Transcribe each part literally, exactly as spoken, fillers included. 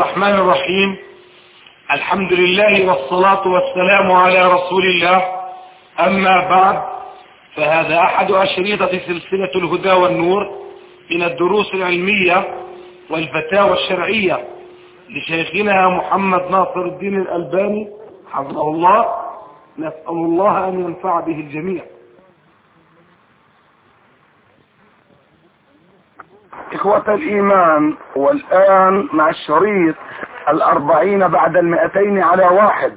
الرحمن الرحيم. الحمد لله والصلاة والسلام على رسول الله. أما بعد، فهذا أحد أشريطة سلسلة الهدى والنور من الدروس العلمية والفتاوى الشرعية لشيخنا محمد ناصر الدين الألباني حفظه الله. نسأل الله أن ينفع به الجميع. إخوة الإيمان، والآن مع الشريط الأربعين بعد المئتين على واحد.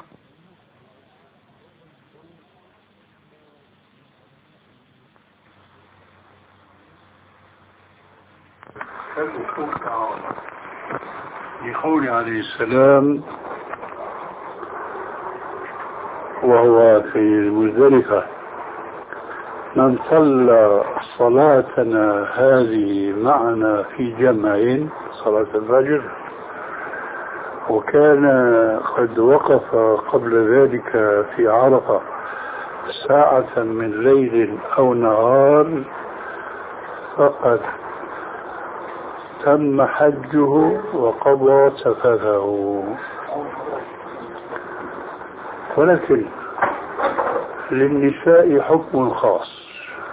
لقول عليه السلام وهو في المزدلفة: من صلى صلاتنا هذه معنا في جمع، صلاة الفجر، وكان قد وقف قبل ذلك في عرفة ساعة من ليل أو نهار، فقد تم حجه وقضى سفره. ولكن للنساء حكم خاص،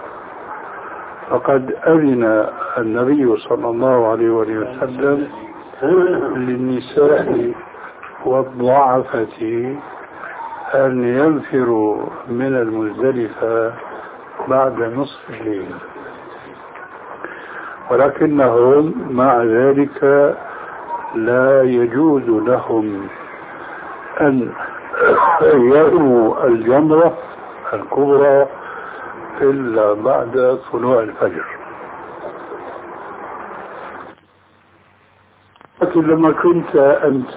فقد أذن النبي صلى الله عليه وسلم للنساء والضعفة أن ينفروا من المزدلفة بعد نصف الليل، ولكنهم مع ذلك لا يجوز لهم أن يرموا الجمرة الكبرى إلا بعد طلوع الفجر. لكن لما كنت أنت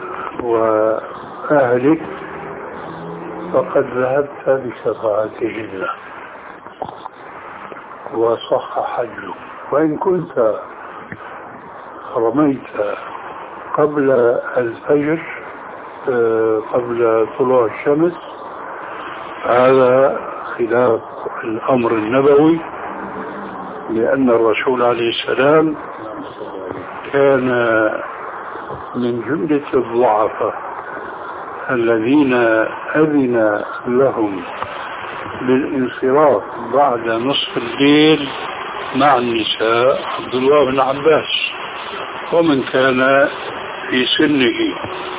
وأهلك فقد ذهبت بشفاعتهن وصح حجك، وإن كنت رميت قبل الفجر قبل طلوع الشمس، هذا خلاف الأمر النبوي، لأن الرسول عليه السلام كان من جملة الضعفاء الذين أذن لهم بالانصراف بعد نصف الليل مع النساء عبد الله بن عباس، ومن كان في سنه.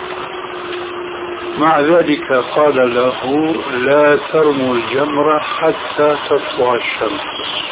مع ذلك قال له: لا ترموا الجمرة حتى تطلع الشمس،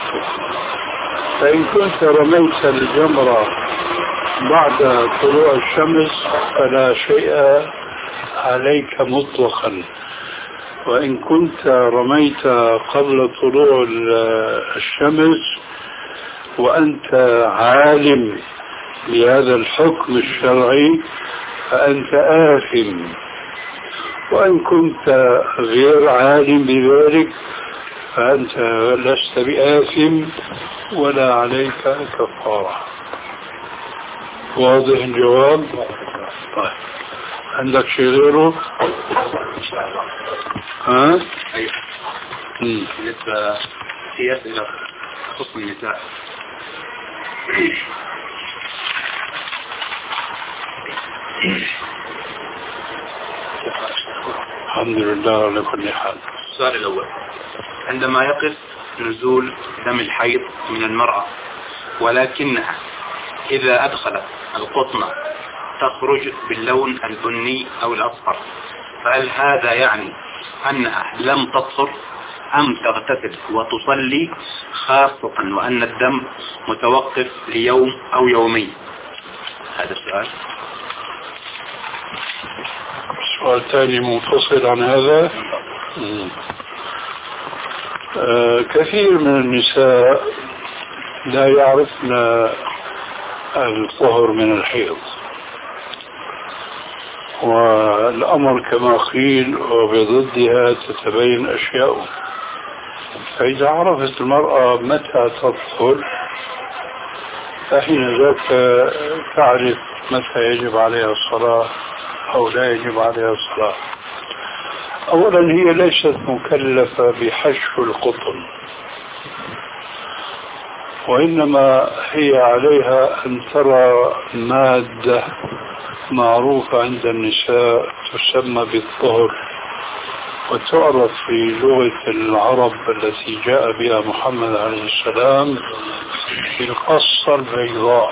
فإن كنت رميت الجمرة بعد طلوع الشمس فلا شيء عليك مطلقا، وإن كنت رميت قبل طلوع الشمس وأنت عالم بهذا الحكم الشرعي فأنت آثم، وإن كنت غير عالم بذلك فأنت لست بآثم ولا عليك كفارة. واضح الجواب؟ طيب، عندك شيء غيره؟ ها؟ أيوة. بالنسبة في أسئلة تخص النساء. الحمد لله على كل حال. السؤال الأول: عندما يقف نزول دم الحيض من المرأة ولكنها إذا أدخلت القطنة تخرج باللون البني أو الأصفر، فهل هذا يعني أنها لم تطهر أم تغتسل وتصلي، خاصة وأن الدم متوقف ليوم أو يومين؟ هذا السؤال. سؤال ثاني منفصل عن هذا. آه كثير من النساء لا يعرفن الطهر من الحيض، والأمر كما قيل وبضدها تتبين أشياء. فإذا عرفت المرأة متى تطهر فحين ذاك تعرف متى يجب عليها الصلاة أو لا يجب عليها الصلاة. أولا هي ليست مكلفة بحشو القطن، وإنما هي عليها أن ترى مادة معروفة عند النساء تسمى بالطهر، وتعرف في لغة العرب التي جاء بها محمد عليه السلام بالقصة البيضاء.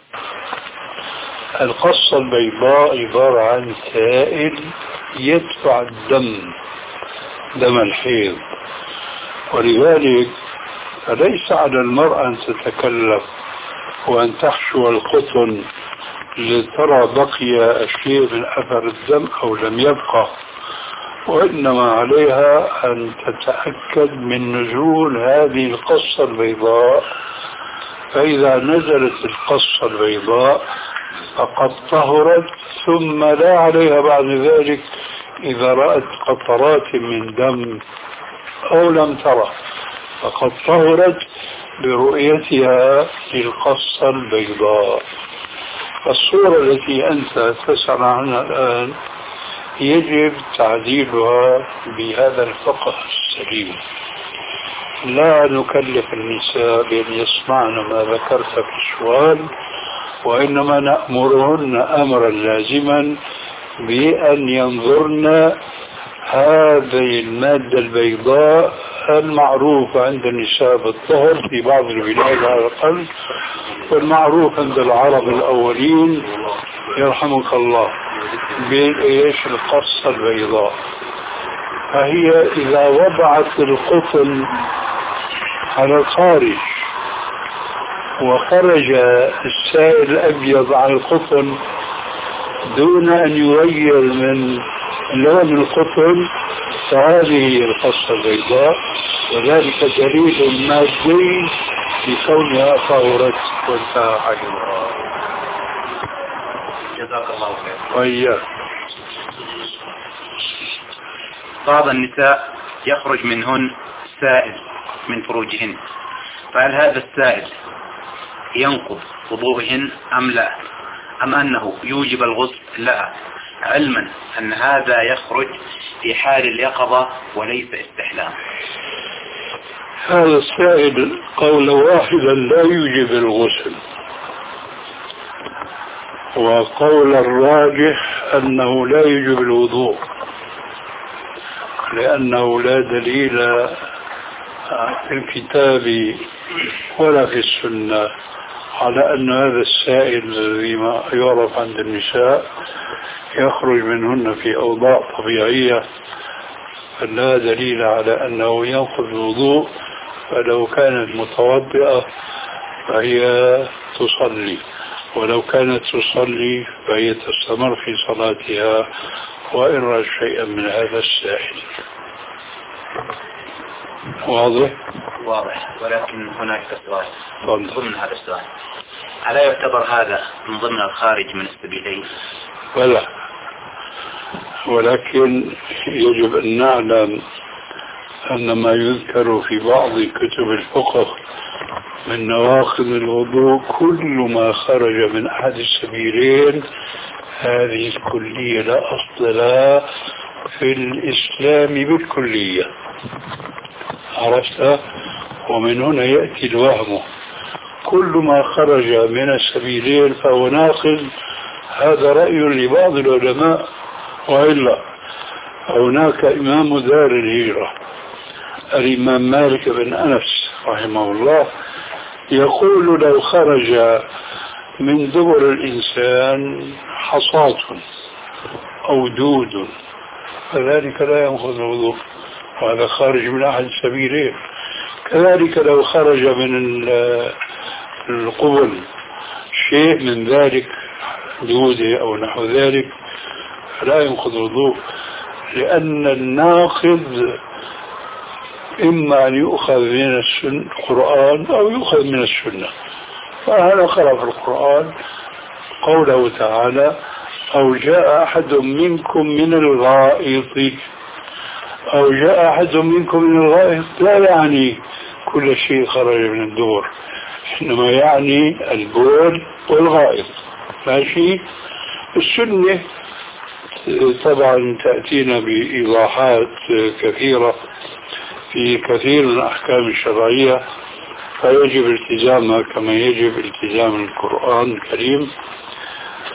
القصة البيضاء عبارة عن سائل يدفع الدم، دم الحيض، ولذلك فليس على المرأة أن تتكلف وأن تحشو القطن لترى بقي شيء من أثر الدم أو لم يبقى، وإنما عليها أن تتأكد من نزول هذه القصة البيضاء، فإذا نزلت القصة البيضاء فقد طهرت، ثم لا عليها بعد ذلك إذا رأت قطرات من دم أو لم ترى، فقد طهرت برؤيتها للقصة البيضاء. فالصورة التي أنت تسأل عنها الآن يجب تعديلها بهذا الفقه السليم. لا نكلف النساء بأن يسمعن ما ذكرت في السؤال، وإنما نأمرهن أمرا لازما بأن ينظرن هذه المادة البيضاء المعروفة عند النساء بالطهر في بعض البلاد على الأقل، والمعروف عند العرب الأولين يرحمك الله بإيش القصة البيضاء. فهي إذا وضعت القطن على الخارج وخرج السائل الأبيض على القطن دون أن يغير من لون القطن، فهذه هي القصة البيضاء، وذلك دليل مادي لكونها طهرت وانتهى حجمها. جزاك الله خير. وإياك. بعض النساء يخرج منهن سائل من فروجهن، فهل هذا السائل ينقض وضوءهن أم لا، أم أنه يوجب الغسل؟ لا، علما أن هذا يخرج في حال اليقظة وليس استحلام. هذا السائل قولا واحدا لا يوجب الغسل، وقول الراجح أنه لا يوجب الوضوء، لأنه لا دليل في الكتاب ولا في السنة على أن هذا السائل الذي ما يعرف عند النساء يخرج منهن في أوضاع طبيعية، فلا دليل على أنه ينقض الوضوء. فلو كانت متوضئة فهي تصلي، ولو كانت تصلي فهي تستمر في صلاتها وإن رأت شيئا من هذا السائل. واضح؟ واضح، ولكن هناك سؤال ضمن هذا السؤال: ألا يعتبر هذا من ضمن الخارج من السبيلين؟ ولا، ولكن يجب أن نعلم أن ما يذكر في بعض كتب الفقه من نواقض الوضوء كل ما خرج من أحد السبيلين هذه الكلية لا أصل لها في الإسلام بالكلية. عرفت؟ ومن هنا يأتي الوهم، كل ما خرج من السبيلين فهو ناقض. هذا رأي لبعض العلماء، وإلا هناك إمام دار الهجرة الإمام مالك بن أنس رحمه الله يقول: لو خرج من دبر الإنسان حصاة أو دود فذلك لا ينقض الوضوء، وهذا خارج من أحد السبيلين. كذلك لو خرج من القبل شيء من ذلك، دودة أو نحو ذلك، فلا ينقض الوضوء، لأن الناقض إما أن يؤخذ من القرآن أو يؤخذ من السنة. فهذا قرأ في القرآن قوله تعالى: أو جاء أحد منكم من الغائط، أو جاء أحد منكم من الغائط لا يعني كل شيء خرج من الدور، إنما يعني البول والغائط. ماشي؟ السنة طبعا تأتينا بإيضاحات كثيرة في كثير من الأحكام الشرعية، فيجب التزامها كما يجب التزام القرآن الكريم.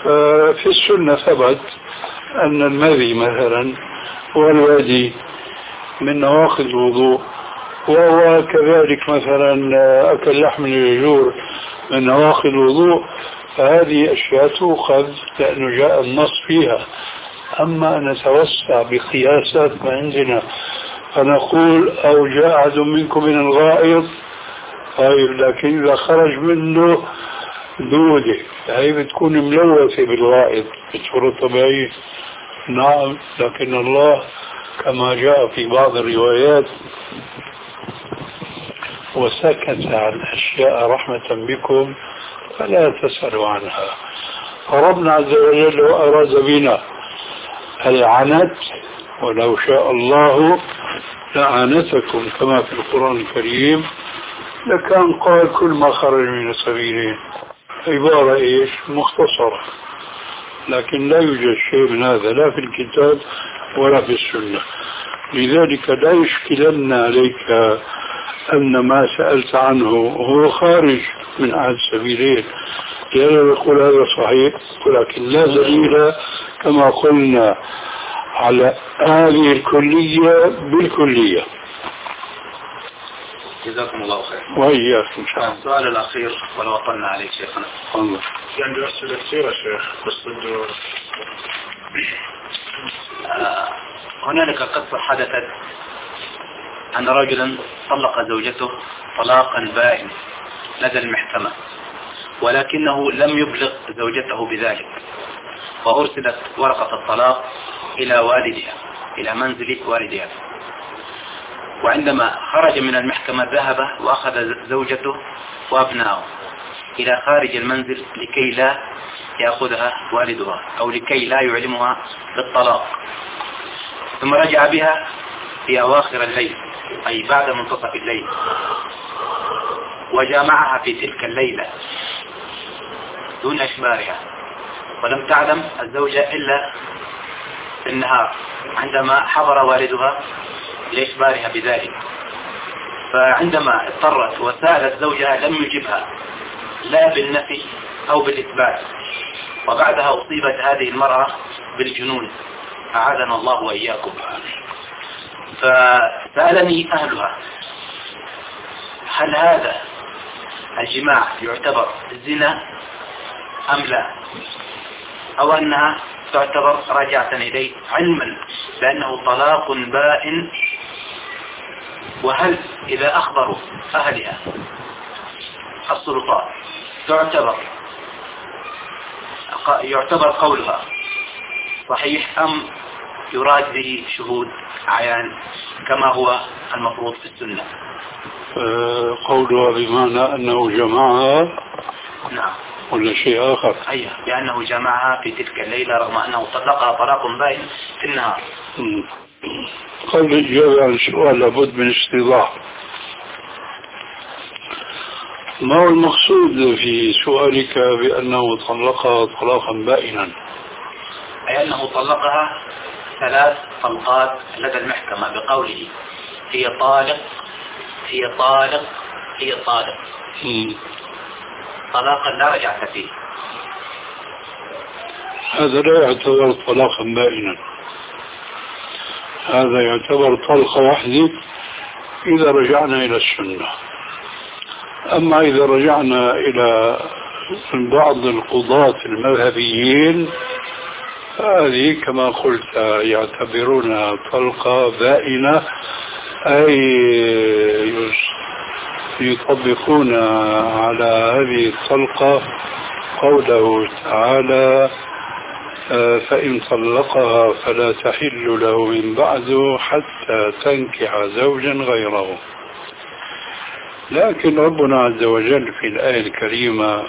في السنة ثبت أن المذي مثلا والوادي من نواقض الوضوء، وهو كذلك مثلا أكل لحم الجزور من نواقض الوضوء، فهذه أشياء تؤخذ لأنه جاء النص فيها. أما نتوسع بقياسات ما عندنا فنقول أو جاء أحد منكم من الغائط، طيب لكن إذا خرج منه دودة هي بتكون ملوثة بالغائط بصورة طبيعية. نعم، لكن الله كما جاء في بعض الروايات وسكت عن أشياء رحمة بكم فلا تسألوا عنها. فربنا عز وجل لو أراد بنا العنت ولو شاء الله لعنتكم كما في القرآن الكريم لكان قال كل ما خرج من السبيلين. عبارة إيش مختصرة، لكن لا يوجد شيء من هذا لا في الكتاب ولا في السنة. لذلك لا يشكلن عليك أن ما سألت عنه هو خارج من أحد السبيلين، لأنه يقول هذا صحيح ولكن لا دليل كما قلنا على هذه الكلية بالكلية. جزاكم الله خير. وإياك إن شاء الله. السؤال الأخير ولو وصلنا عليه شيخنا. الله. يعني أسئلة كثيرة شيخ بس بده آه هنالك قصة حدثت أن رجلا طلق زوجته طلاقا بائن لدى المحكمة، ولكنه لم يبلغ زوجته بذلك، وأرسلت ورقة الطلاق إلى والدها إلى منزل والدها. وعندما خرج من المحكمة ذهب وأخذ زوجته وأبنائه إلى خارج المنزل لكي لا يأخذها والدها أو لكي لا يعلمها بالطلاق، ثم رجع بها في أواخر الليل أي بعد منتصف الليل، وجامعها في تلك الليلة دون إخبارها، ولم تعلم الزوجة إلا في النهار عندما حضر والدها لإخبارها بذلك. فعندما اضطرت وسألت زوجها لم يجبها لا بالنفي أو بالإثبات، وبعدها أصيبت هذه المرأة بالجنون أعاذنا الله وإياكم. فسألني أهلها هل هذا الجماع يعتبر زنا أم لا، أو أنها تعتبر راجعة إليه علما بأنه طلاق بائن، وهل إذا أخبروا أهلها السلطات تعتبر يعتبر قولها صحيح أم يراد به شهود عيان كما هو المفروض في السنة؟ أه قولها بمعنى أنه جمعها. نعم. ولا شيء آخر؟ أيه، لأنه جمعها في تلك الليلة رغم أنه طلقها طلاق بائن في النهار. قبل الإجابة عن السؤال لابد من استيضاح. ما هو المقصود في سؤالك بأنه طلقها طلاقا بائنا؟ أي أنه طلقها ثلاث طلقات لدى المحكمة بقوله هي طالق هي طالق هي طالق م. طلاقا لا رجعة فيه. هذا لا يعتبر طلاقا بائنا، هذا يعتبر طلقة واحدة إذا رجعنا إلى السنة. أما إذا رجعنا إلى بعض القضاة المذهبيين هذه كما قلت يعتبرونها طلقة بائنة، أي يطبقون على هذه الطلقة قوله تعالى فإن طلقها فلا تحل له من بعد حتى تنكح زوجا غيره. لكن ربنا عز وجل في الآية الكريمة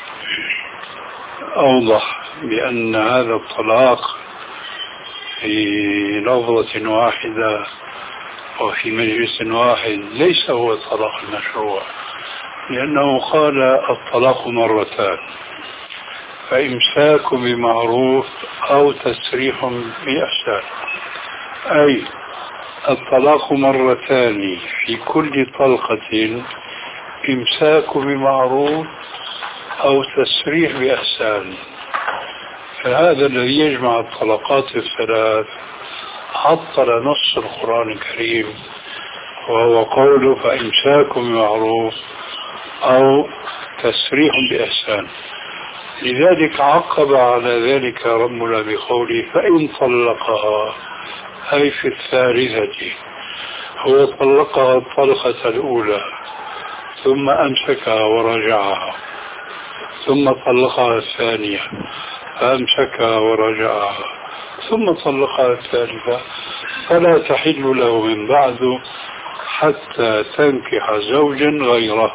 أوضح بأن هذا الطلاق في لفظة واحدة وفي مجلس واحد ليس هو الطلاق المشروع، لأنه قال الطلاق مرتان، فإمساك بمعروف أو تسريح بإحسان، أي الطلاق مرتان في كل طلقة إمساك بمعروف أو تسريح بإحسان. فهذا الذي يجمع الطلقات الثلاث عطل نص القرآن الكريم، وهو قوله فإمساك بمعروف أو تسريح بإحسان. لذلك عقب على ذلك ربنا بقوله فإن طلقها، أي في الثالثة، هو طلقها الطلقة الأولى ثم أمسكها ورجعها، ثم طلقها الثانية فأمسكها ورجعها، ثم طلقها الثالثة، فلا تحل له من بعد حتى تنكح زوجا غيره.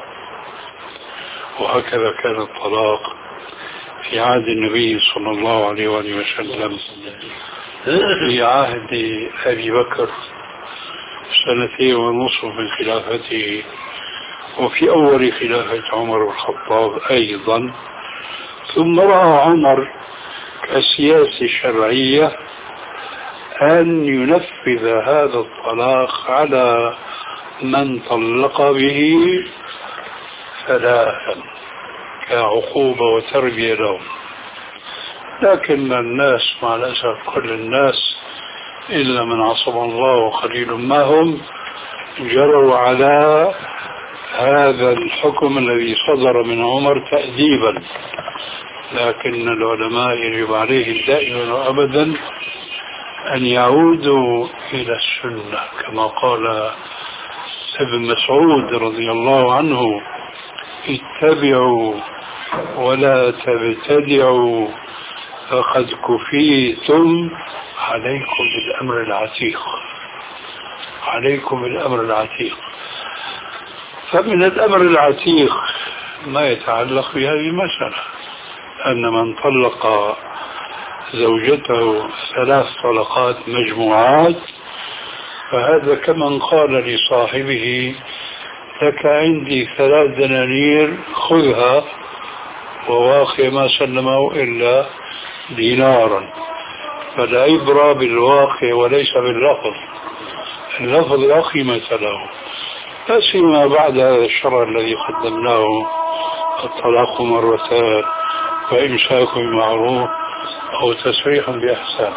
وهكذا كان الطلاق في عهد النبي صلى الله عليه وآله وسلم، في عهد أبي بكر سنتين ونصف من خلافته، وفي أول خلافة عمر بن الخطاب أيضا. ثم رأى عمر كسياسة شرعية أن ينفذ هذا الطلاق على من طلق به ثلاثا كعقوبة وتربية لهم. لكن الناس مع الأسف كل الناس إلا من عصم الله وقليل ما هم جروا على هذا الحكم الذي صدر من عمر تأديبا. لكن العلماء يجب عليهم دائما وأبدا أن يعودوا إلى السنة، كما قال ابن مسعود رضي الله عنه اتبعوا ولا تبتدعوا فقد كفيتم، عليكم بالأمر العتيق، عليكم بالأمر العتيق. فمن الأمر العتيق ما يتعلق بهذه المسألة، أن من طلق زوجته ثلاث طلقات مجموعات فهذا كمن قال لصاحبه لك عندي ثلاث دنانير خذها، وواقع ما سلمه إلا دينارا. فالعبرة بالواقع وليس باللفظ، اللفظ لا قيمة له، لا سيما بعد هذا الشرع الذي قدمناه الطلاق مرتان وإمساك بمعروف أو تسريح بإحسان.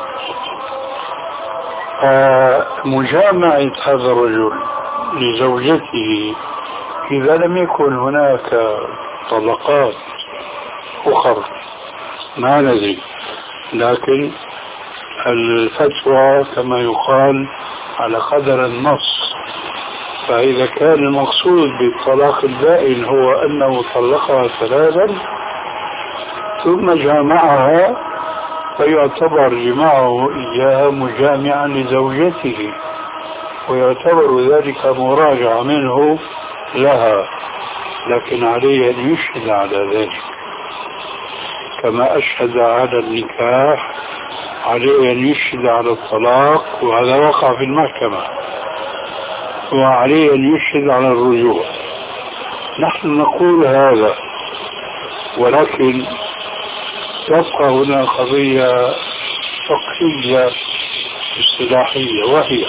مجامعة هذا الرجل لزوجته إذا لم يكن هناك طلقات أخرى ما ندري، لكن الفتوى كما يقال على قدر النص. فإذا كان المقصود بالطلاق البائن هو أنه طلقها ثلاثا ثم جامعها، فيعتبر جماعه إياها مجامعا لزوجته، ويعتبر ذلك مراجعة منه لها، لكن عليه أن يشهد على ذلك كما أشهد على النكاح، عليه أن يشهد على الطلاق وهذا وقع في المحكمة، وعليه أن يشهد على الرجوع. نحن نقول هذا، ولكن تبقى هنا قضية فقهية اصطلاحية، وهي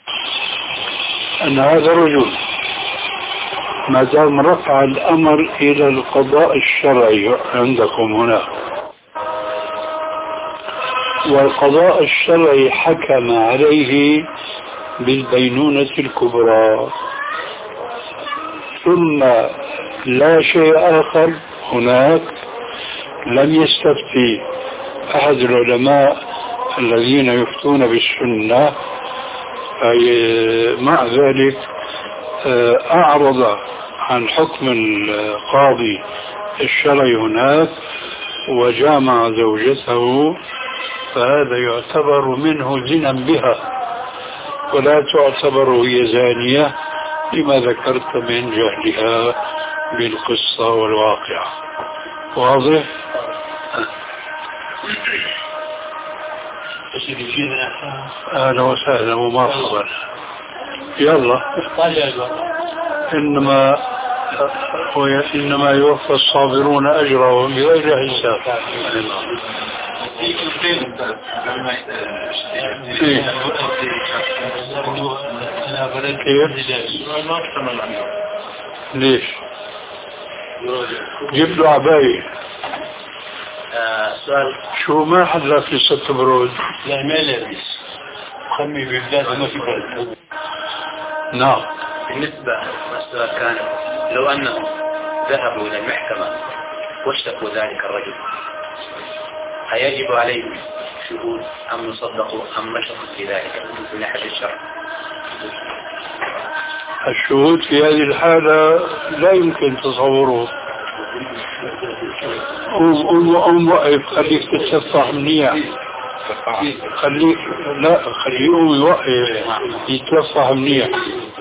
أن هذا الرجل ما دام رفع الأمر إلى القضاء الشرعي عندكم هنا، والقضاء الشرعي حكم عليه بالبينونة الكبرى، ثم لا شيء آخر هناك، لم يستفتي أحد العلماء الذين يفتون بالسنة، مع ذلك أعرض عن حكم القاضي الشرعي هناك وجامع زوجته، فهذا يعتبر منه زنا بها ولا تعتبر هي زانية لما ذكرت من جهلها بالقصة والواقع. واضح؟ أهلا وسهلا ومرحبا. يلا إنما إنما يوفى الصابرون أجرهم بغير حساب. ليش؟ جيب له عباية. السؤال شو ما حضرت لسه برود؟ لا ما لابس خمي ببلاد ما في برد. نعم. بالنسبة السؤال كان لو أنهم ذهبوا إلى المحكمة واشتكوا ذلك الرجل هيجب عليهم شهود أم يصدقوا أم نشط في ذلك من ناحية الشرع؟ الشهود في هذه الحالة لا يمكن تصوره. قوم قوم وقف خليك تتصفح منيح. خليك لا خليه يقوم يوقف يتصفح منيح.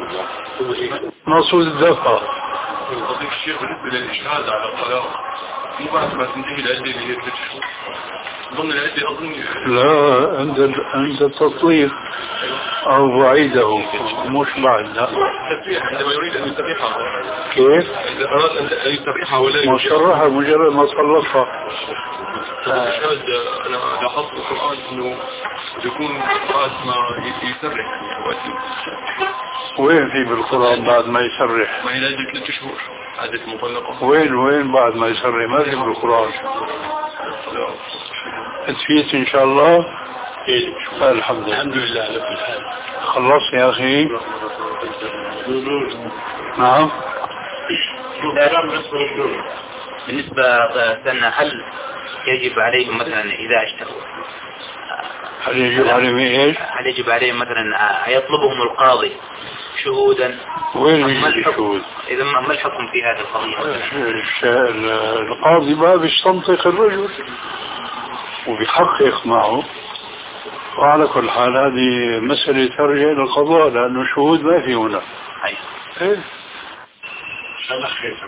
مقصود الدفع. قضية الشيخ بالنسبة للإشهاد على الطلاق مو بعد ما تنتهي العدة اللي هي ثلاث شهور ضمن العدة أظن. لا عند عند التطليق أو بعيده مش بعد. لا عندما يريد أن يستريحها. كيف؟ إذا أراد أن يستريحها ولا مصرحة مجرد ما طلقها. الإشهاد أنا لاحظت في القرآن إنه يكون بعد ما يسرح. وين في بالقرآن بعد ما يسرح؟ ما هي لازم ثلاث شهور عادة مطلقة. وين وين بعد ما يسرح؟ ما في بالقرآن. تفيت إن شاء الله. الحمد لله. الحمد لله على كل حال. خلص يا أخي. نعم. بالنسبة سنة هل يجب عليهم مثلا إذا اشتكوا هل يجب عليهم إيش؟ هل يجب عليهم مثلا يطلبهم القاضي شهودا؟ وين يجب الشهود؟ إذا ما الحكم في هذه القضية؟ القاضي ما بيستنطق الرجل وبيحقق معه. وعلى كل حال هذه مسألة ترجع إلى القضاء لأنه شهود ما في هنا. إيه؟ أنا خير.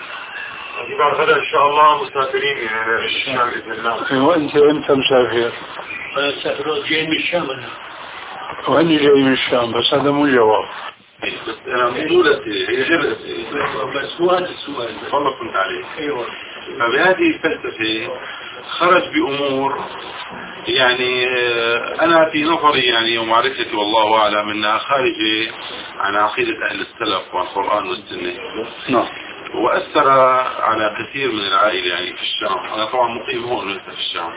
بعد غدا إن شاء الله مسافرين إلى الشام بإذن الله. وأنت أنت مسافر؟ أنا مسافر جاي من الشام أنا. وأني جاي من الشام بس هذا مو جواب. بس أنا مقولتي هي غير بس مو هذا السؤال. والله كنت عليه. أيوة. فبهذه الفلسفة خرج بأمور يعني أنا في نظري يعني ومعرفتي والله أعلم أنها خارجة عن عقيدة أهل السلف والقرآن والسنة. نعم. وأثر على كثير من العائلة يعني في الشام. أنا طبعا مقيم هون لسه في الشام.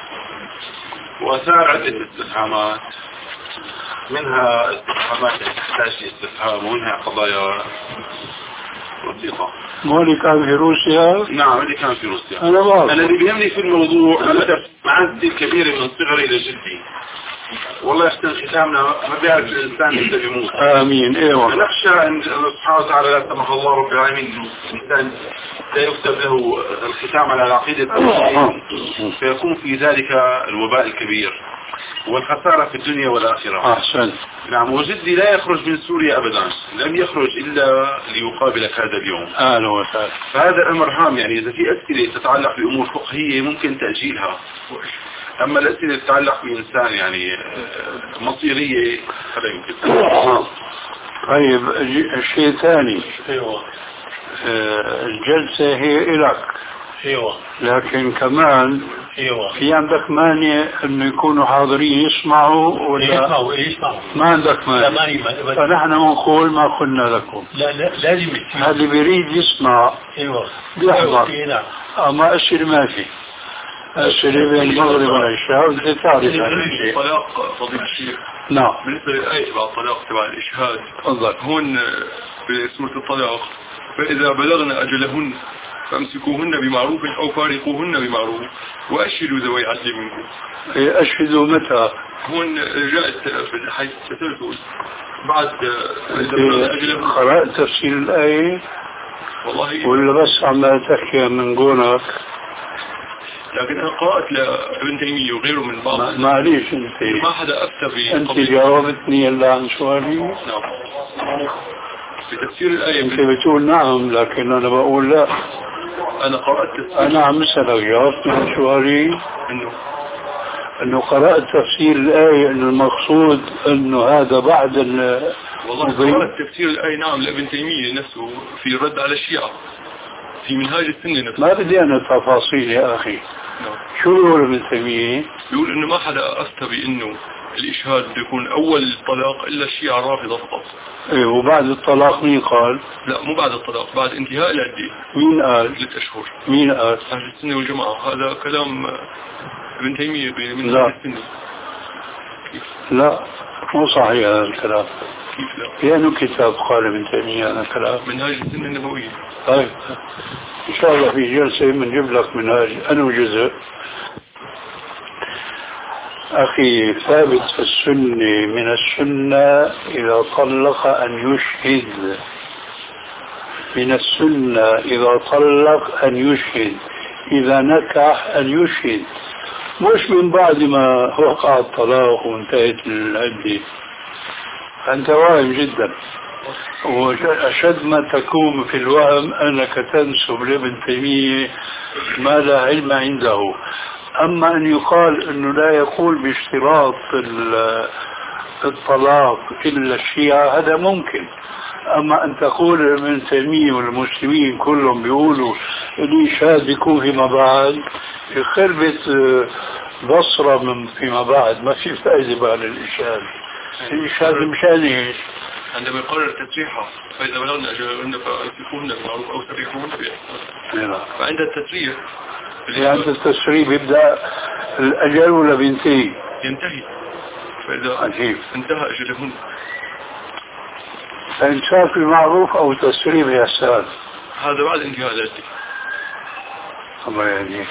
وأثار عدة استفهامات منها استفهامات تحتاج استفهام ومنها قضايا بسيطة. مو اللي كان في روسيا؟ نعم اللي كان في روسيا. أنا بعرف. الذي بيهمني في الموضوع أنا معزتي الكبيرة من صغري إلى جدي. والله يحسن ختامنا ما بيعرف الإنسان إذا بيموت. آمين. إيه نخشى أن الله سبحانه وتعالى لا سمح الله رب العالمين الإنسان لا يكتب له الختام على العقيدة فيكون في ذلك الوباء الكبير والخسارة في الدنيا والآخرة. أحسن. نعم. وجدي لا يخرج من سوريا أبدا لم يخرج إلا ليقابلك هذا اليوم. أهلا وسهلا. فهذا الأمر هام يعني إذا في أسئلة تتعلق بأمور فقهية ممكن تأجيلها. أما الأسئلة تتعلق بإنسان يعني مصيرية فلا يمكن. طيب الشيء الثاني. أيوة. الجلسة هي إلك. أيوة. لكن كمان أيوة. في عندك مانع انه يكونوا حاضرين يسمعوا ولا يسمعوا يسمعوا؟ ما عندك مانع. لا ماني ماني. فنحن بنقول ما قلنا لكم. لا لا لازم يسمع. اللي بيريد يسمع ايوه بيحضر. أيوة. نعم. اما اسئله ما في. اسئله بين المغرب والعشاء وانت تعرف هذا الشيء. الطلاق فضيلة الشيخ. نعم. بالنسبة للآية تبع الطلاق تبع الإشهاد. تفضل. هون بسورة الطلاق فإذا بلغنا أجلهن فامسكوهن بمعروف أو فارقوهن بمعروف وأشهدوا ذوي عدل منكم. أشهدوا متى؟ هون جاءت حيث تسلسل بعد إذا بلغنا أجلهن. قرأت تفسير الآية والله ولا بس عم تحكي من قولك؟ لكن أنا قرأت لابن تيمية وغيره من بعض. معليش أنت ما حدا أفتى في أنت جاوبتني إلا عن سؤالي. نعم. في تفسير الآية أنت بتقول نعم لكن أنا بقول لا. أنا قرأت تفسير. أنا عم أسألك جاوبتني عن سؤالي إنه إنه قرأت تفسير الآية إنه المقصود إنه هذا بعد ال. والله قرأت تفسير الآية نعم لابن تيمية نفسه في الرد على الشيعة في منهاج السنة نفسه. ما بدي أنا تفاصيل يا أخي. نعم. شو يقول ابن تيمية؟ يقول إنه ما حدا أفتى بإنه الإشهاد بده يكون أول الطلاق إلا الشيعة الرافضة فقط. إيه وبعد الطلاق مين قال؟ لا مو بعد الطلاق، بعد انتهاء العدة. مين قال؟ ثلاث أشهر. مين قال؟ أهل السنة والجماعة. هذا كلام ابن تيمية من لا. أهل السنة. لا مو صحيح هذا الكلام. كيف لا؟ لأنه كتاب قال ابن تيمية هذا الكلام. منهاج السنة النبوية. طيب إن شاء الله في جلسة بنجيب لك منهاج أنه جزء. أخي ثابت في السنة من السنة إذا طلق أن يشهد. من السنة إذا طلق أن يشهد، إذا نكح أن يشهد، مش من بعد ما وقع الطلاق وانتهت العدة. أنت واهم جدا، وأشد ما تكون في الوهم أنك تنسب لابن تيمية ما لا علم عنده. أما أن يقال أنه لا يقول باشتراط الطلاق إلا الشيعة هذا ممكن. أما أن تقول ابن تيمية والمسلمين كلهم بيقولوا الإشهاد بيكون فيما بعد، يخربت بصرة من فيما بعد، ما في فائدة بعد الإشهاد. الإشهاد مشان إيش؟ عندما يقرر تسريحه فإذا بلغنا أجلهن فأمسكوهن بالمعروف أو سرحوهن بإحسان. فعند التسريح عند التسريح يبدأ الأجل ولا بينتهي؟ ينتهي. فإذا عجيب. انتهى أجلهن فإمساك بمعروف أو تسريح بإحسان، هذا بعد انتهاء العدة. الله يهديك.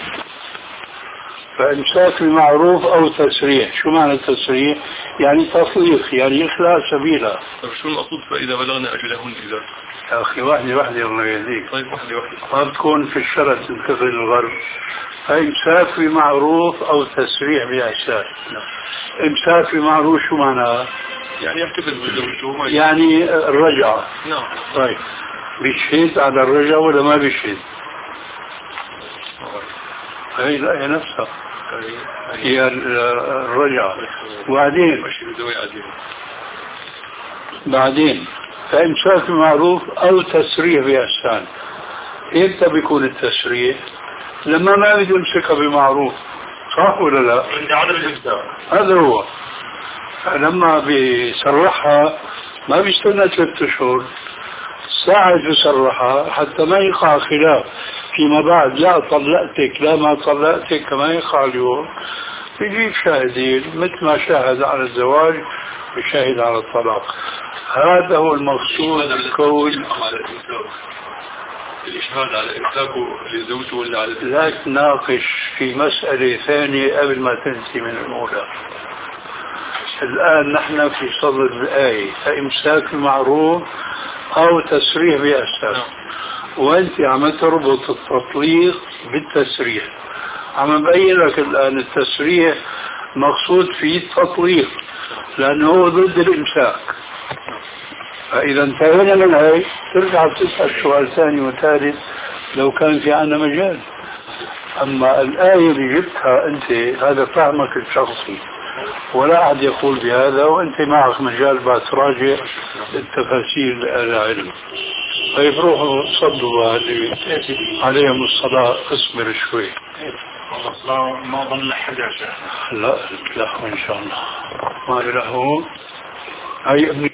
فإمساك بمعروف أو تسريح، شو معنى التسريح؟ يعني تطليق، يعني إخلاء سبيلها. طيب شو المقصود فإذا بلغنا أجلهن إذا؟ يا أخي واحدة واحدة الله يهديك. طيب واحدة واحدة. ما بتكون في الشرع تنتقل للغرب. فإمساك بمعروف أو تسريح بإحسان. إمساك بمعروف شو معناها؟ يعني يحتفظ بزوجته. يعني الرجعة. نعم. طيب بيشهد على الرجعة ولا ما بيشهد؟ هي لا هي نفسها هي الرجعة. وبعدين بعدين فإمساك بمعروف أو تسريح بإحسان. إمتى بيكون التسريح؟ لما ما بده يمسكها بمعروف، صح ولا لا؟ عند عدم الإمساك. هذا هو. لما بيسرحها ما بيستنى ثلاثة أشهر، ساعة يسرحها حتى ما يقع خلاف فيما بعد، لا طلقتك لا ما طلقتك كما يقع اليوم. بيجيب شاهدين مثل ما شاهد على الزواج بشاهد على الطلاق. هذا هو المقصود بالكون. الإشهاد على إمساكه لزوجته ولا على لا تناقش في مسألة ثانية قبل ما تنسي من الأولى. الآن نحن في صدر الآية فإمساك المعروف أو تسريح بإحسان، وأنت عم تربط التطليق بالتسريح. عم ببين لك الآن التسريح مقصود فيه التطليق لأنه هو ضد الإمساك. فإذا انتهينا من هاي ترجع تسأل سؤال ثاني وثالث لو كان في عنا مجال. أما الآية اللي جبتها أنت هذا فهمك الشخصي، ولا أحد يقول بهذا، وأنت معك مجال بعد تراجع التفاسير العلم. طيب روحوا صدوا اللي عليهم الصلاة. اصبر شوي. ما ظن أحد عشان. لا له إن شاء الله ما له. أي ابن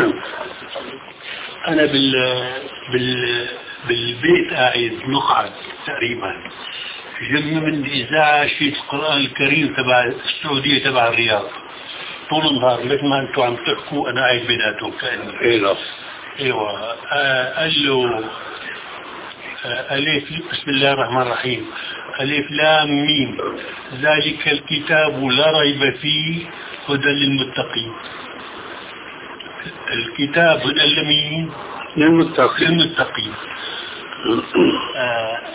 أنا بال بال بالبيت قاعد نقعد تقريبا جنب من إذاعة شيء القرآن الكريم تبع السعودية تبع الرياض طول النهار مثل ما أنتم عم تحكوا أنا قاعد بيناتهم كأنه. إيه ايوه. آه قال له آه ألف بسم الله الرحمن الرحيم ألف لام ميم ذلك الكتاب لا ريب فيه هدى للمتقين. الكتاب هدى لمين؟ للمتقين. للمتقين. آه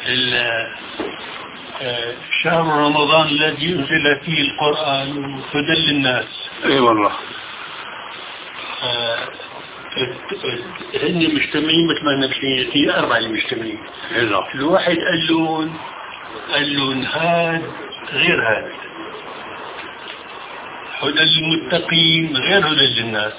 آه شهر رمضان الذي ينزل فيه القرآن هدى للناس. اي والله. آه هن مجتمعين مثل ما نحن في أربعة مجتمعين. الواحد قال لهم قال لهم هذا غير هذا هدى للمتقين غير هدى للناس.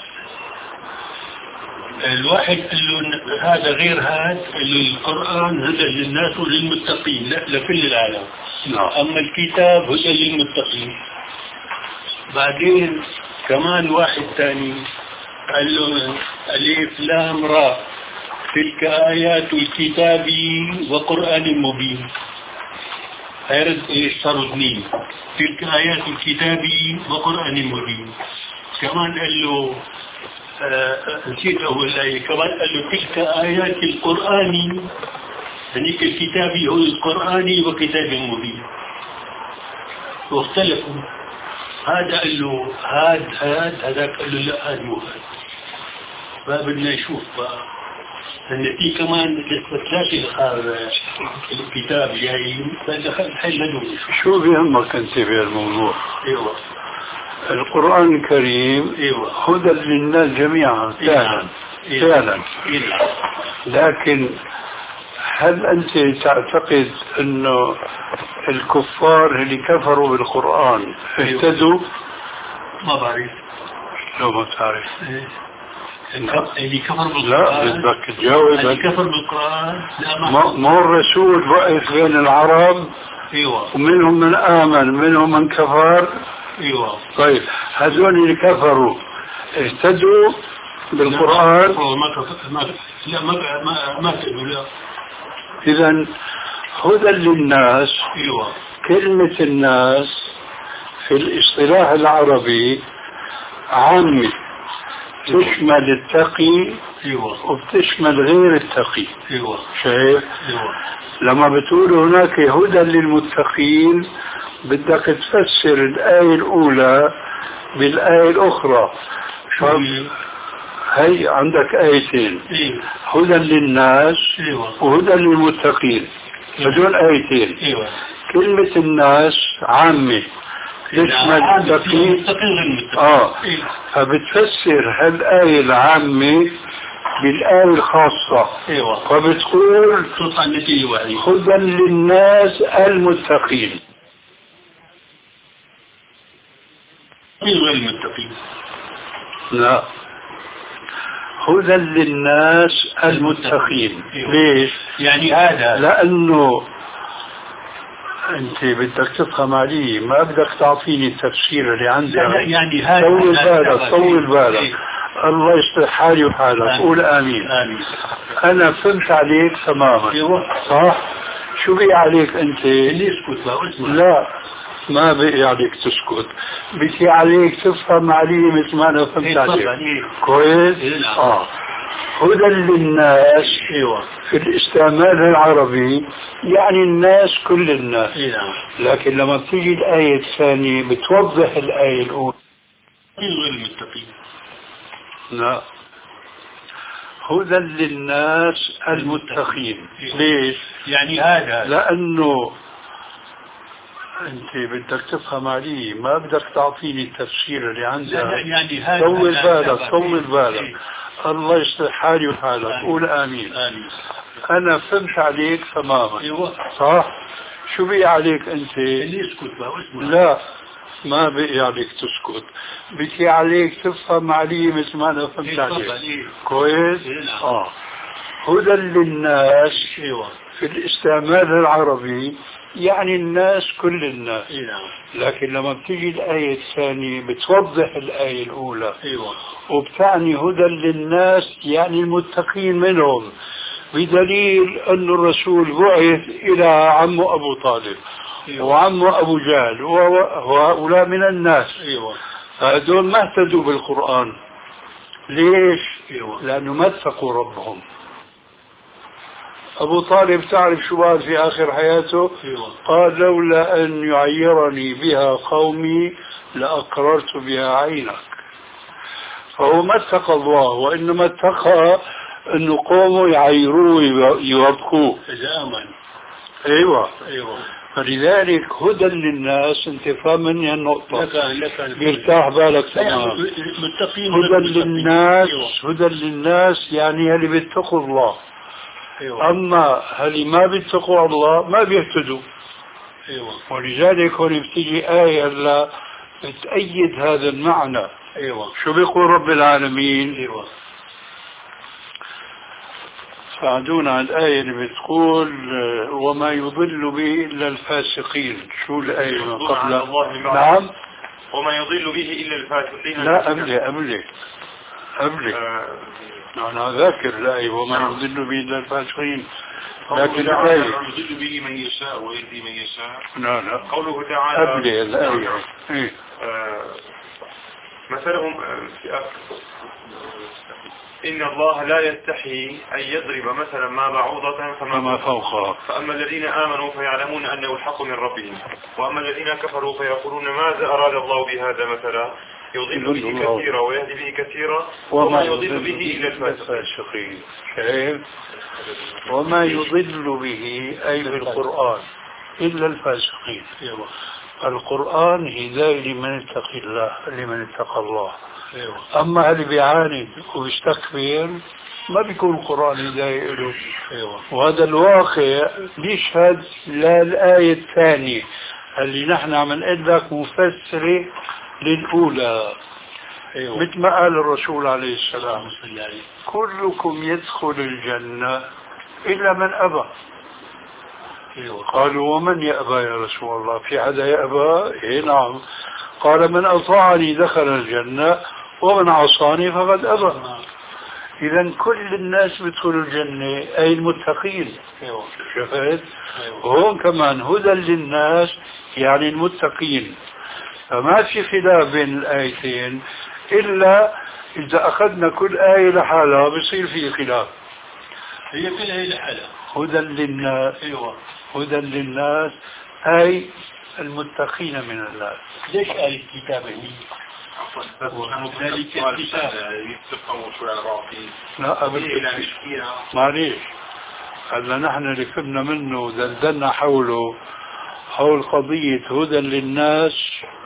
الواحد قال له هذا غير هذا، قال له القرآن هدى للناس وللمتقين لا لكل العالم. أما الكتاب هدى للمتقين. بعدين كمان واحد ثاني قال له ألف لام را تلك آيات الكتاب وقرآن مبين. هيرد ايش صار اثنين تلك آيات الكتاب وقرآن مبين. كمان قال له آه نسيت أول آية كمان قال له تلك آيات القرآن هنيك الكتاب هو القرآن وكتاب مبين. واختلفوا هذا قال له هاد هاد هذاك قال له لا هاد مو هاد. ما بدنا نشوف بقى ان في كمان لسه ثلاثة الكتاب جاي الحين هدول. شو بيهمك انت في الموضوع؟ ايوه القرآن الكريم ايوه هدى للناس جميعا فعلا فعلا. لكن هل أنت تعتقد أنه الكفار اللي كفروا بالقرآن اهتدوا؟ ما بعرف. لو ما تعرف اللي كفر بالقرآن لا بدك تجاوب. اللي كفر بالقرآن ما الرسول وقف بين العرب ايوه ومنهم من آمن منهم من كفر. ايوه طيب هذول اللي كفروا اهتدوا بالقرآن؟ ما كفر ما لا ما ما ما اهتدوا لا. إذا هدى للناس ايوه كلمة الناس في الاصطلاح العربي عامة تشمل التقي ايوه وبتشمل غير التقي. ايوه شايف؟ ايوه لما بتقول هناك هدى للمتقين بدك تفسر الآية الأولى بالآية الأخرى. هي عندك آيتين ايوه هدى للناس ايوه وهدى للمتقين هذول آيتين. ايوه كلمة الناس عامة تشمل التقي اه فبتفسر هالآية العامة بالآية الخاصة. ايوه فبتقول هدى للناس المتقين غير المتقين. لا هدى للناس المتقين. ليش؟ يعني هذا لأنه أنت بدك تفهم علي ما بدك تعطيني التفسير اللي عندك. يعني هذا طول بالك طول بالك الله يصلح حالي وحالك. قول آمين. آمين. أنا فهمت عليك تماما. صح؟ شو بقي عليك أنت؟ لا ما بقي عليك تسكت بقي عليك تفهم علي مثل ما أنا فهمت عليك. كويس؟ آه هدى للناس في الاستعمال العربي يعني الناس كل الناس. لكن لما بتيجي الآية الثانية بتوضح الآية الأولى. غير المتقين. لا هدى للناس المتقين. ليش؟ يعني هذا لأنه أنت بدك تفهم علي ما بدك تعطيني التفسير اللي عندك. يعني هذا طول بالك طول بالك الله يصلح حالي وحالك. قول آمين. آمين. أنا فهمت عليك تماما. ايوه صح؟ شو بقي عليك أنت؟ يسكت بقى. لا ما بقي عليك تسكت بقي عليك تفهم علي مثل ما أنا فهمت عليك. كويس؟ آه هدى للناس في الاستعمال العربي يعني الناس كل الناس. لكن لما بتيجي الآية الثانية بتوضح الآية الأولى. وبتعني هدى للناس يعني المتقين منهم بدليل أن الرسول بعث إلى عمه أبو طالب وعمه أبو جهل وهؤلاء من الناس. هذول ما اهتدوا بالقرآن. ليش؟ لأنه ما اتقوا ربهم. أبو طالب تعرف شو قال في آخر حياته؟ قال لولا أن يعيرني بها قومي لأقررت بها عينك. فهو ما اتقى الله وإنما اتقى أنه قومه يعيروه يوبخوه. أيوة أيوة. فلذلك هدى للناس انت فاهم مني النقطة بيرتاح بالك تمام. هدى للناس هدى للناس يعني اللي بيتقوا الله. أيوة. أما اللي ما بيتقوا الله ما بيهتدوا. أيوة. ولذلك هون بتيجي آية لا تأيد هذا المعنى. أيوة. شو بيقول رب العالمين؟ أيوة. ساعدونا على الآية اللي بتقول وما يضل به إلا الفاسقين. شو الآية من قبل؟ نعم وما يضل به إلا الفاسقين. لا قبل قبل قبل أنا ذاكر الآية وما يضل به إلا الفاسقين، لكن الآية يضل به من يشاء ويهدي من يشاء. لا لا قوله تعالى قبل الآية إيه؟ آه مثلهم في إن الله لا يستحي أن يضرب مثلا ما بعوضة فما فوقها، فأما الذين آمنوا فيعلمون أنه الحق من ربهم، وأما الذين كفروا فيقولون ماذا أراد الله بهذا مثلا يضل به كثيرا ويهدي به كثيرا وما يضل به إلا الفاسقين. شايف؟ وما يضل به أي بالقرآن إلا الفاسقين. القرآن هداية لمن اتقى الله لمن اتقى الله. أما اللي بيعاند ويستكبر ما بيكون القرآن هداية له. وهذا الواقع بيشهد للآية الثانية اللي نحن عم نقول لك مفسرة للأولى. مثل ما قال الرسول عليه السلام كلكم يدخل الجنة إلا من أبى. قالوا ومن يأبى يا رسول الله؟ في حدا يأبى؟ إيه نعم. قال من أطاعني دخل الجنة ومن عصاني فقد أبى. إذا كل الناس بيدخلوا الجنة أي المتقين. شفت؟ وهون كمان هدى للناس يعني المتقين. فما في خلاف بين الآيتين إلا إذا أخذنا كل آية لحالها بصير في خلاف. هي كل آية لحالها هدى للناس. أيوة. هدى للناس أي المتقين من الناس. ليش آية الكتاب هي؟ وذلك الكتاب يتفقوا شوي على بعضهم. لا أبدا معليش. هلا نحن اللي كنا منه دلدلنا حوله حول قضية هدى للناس.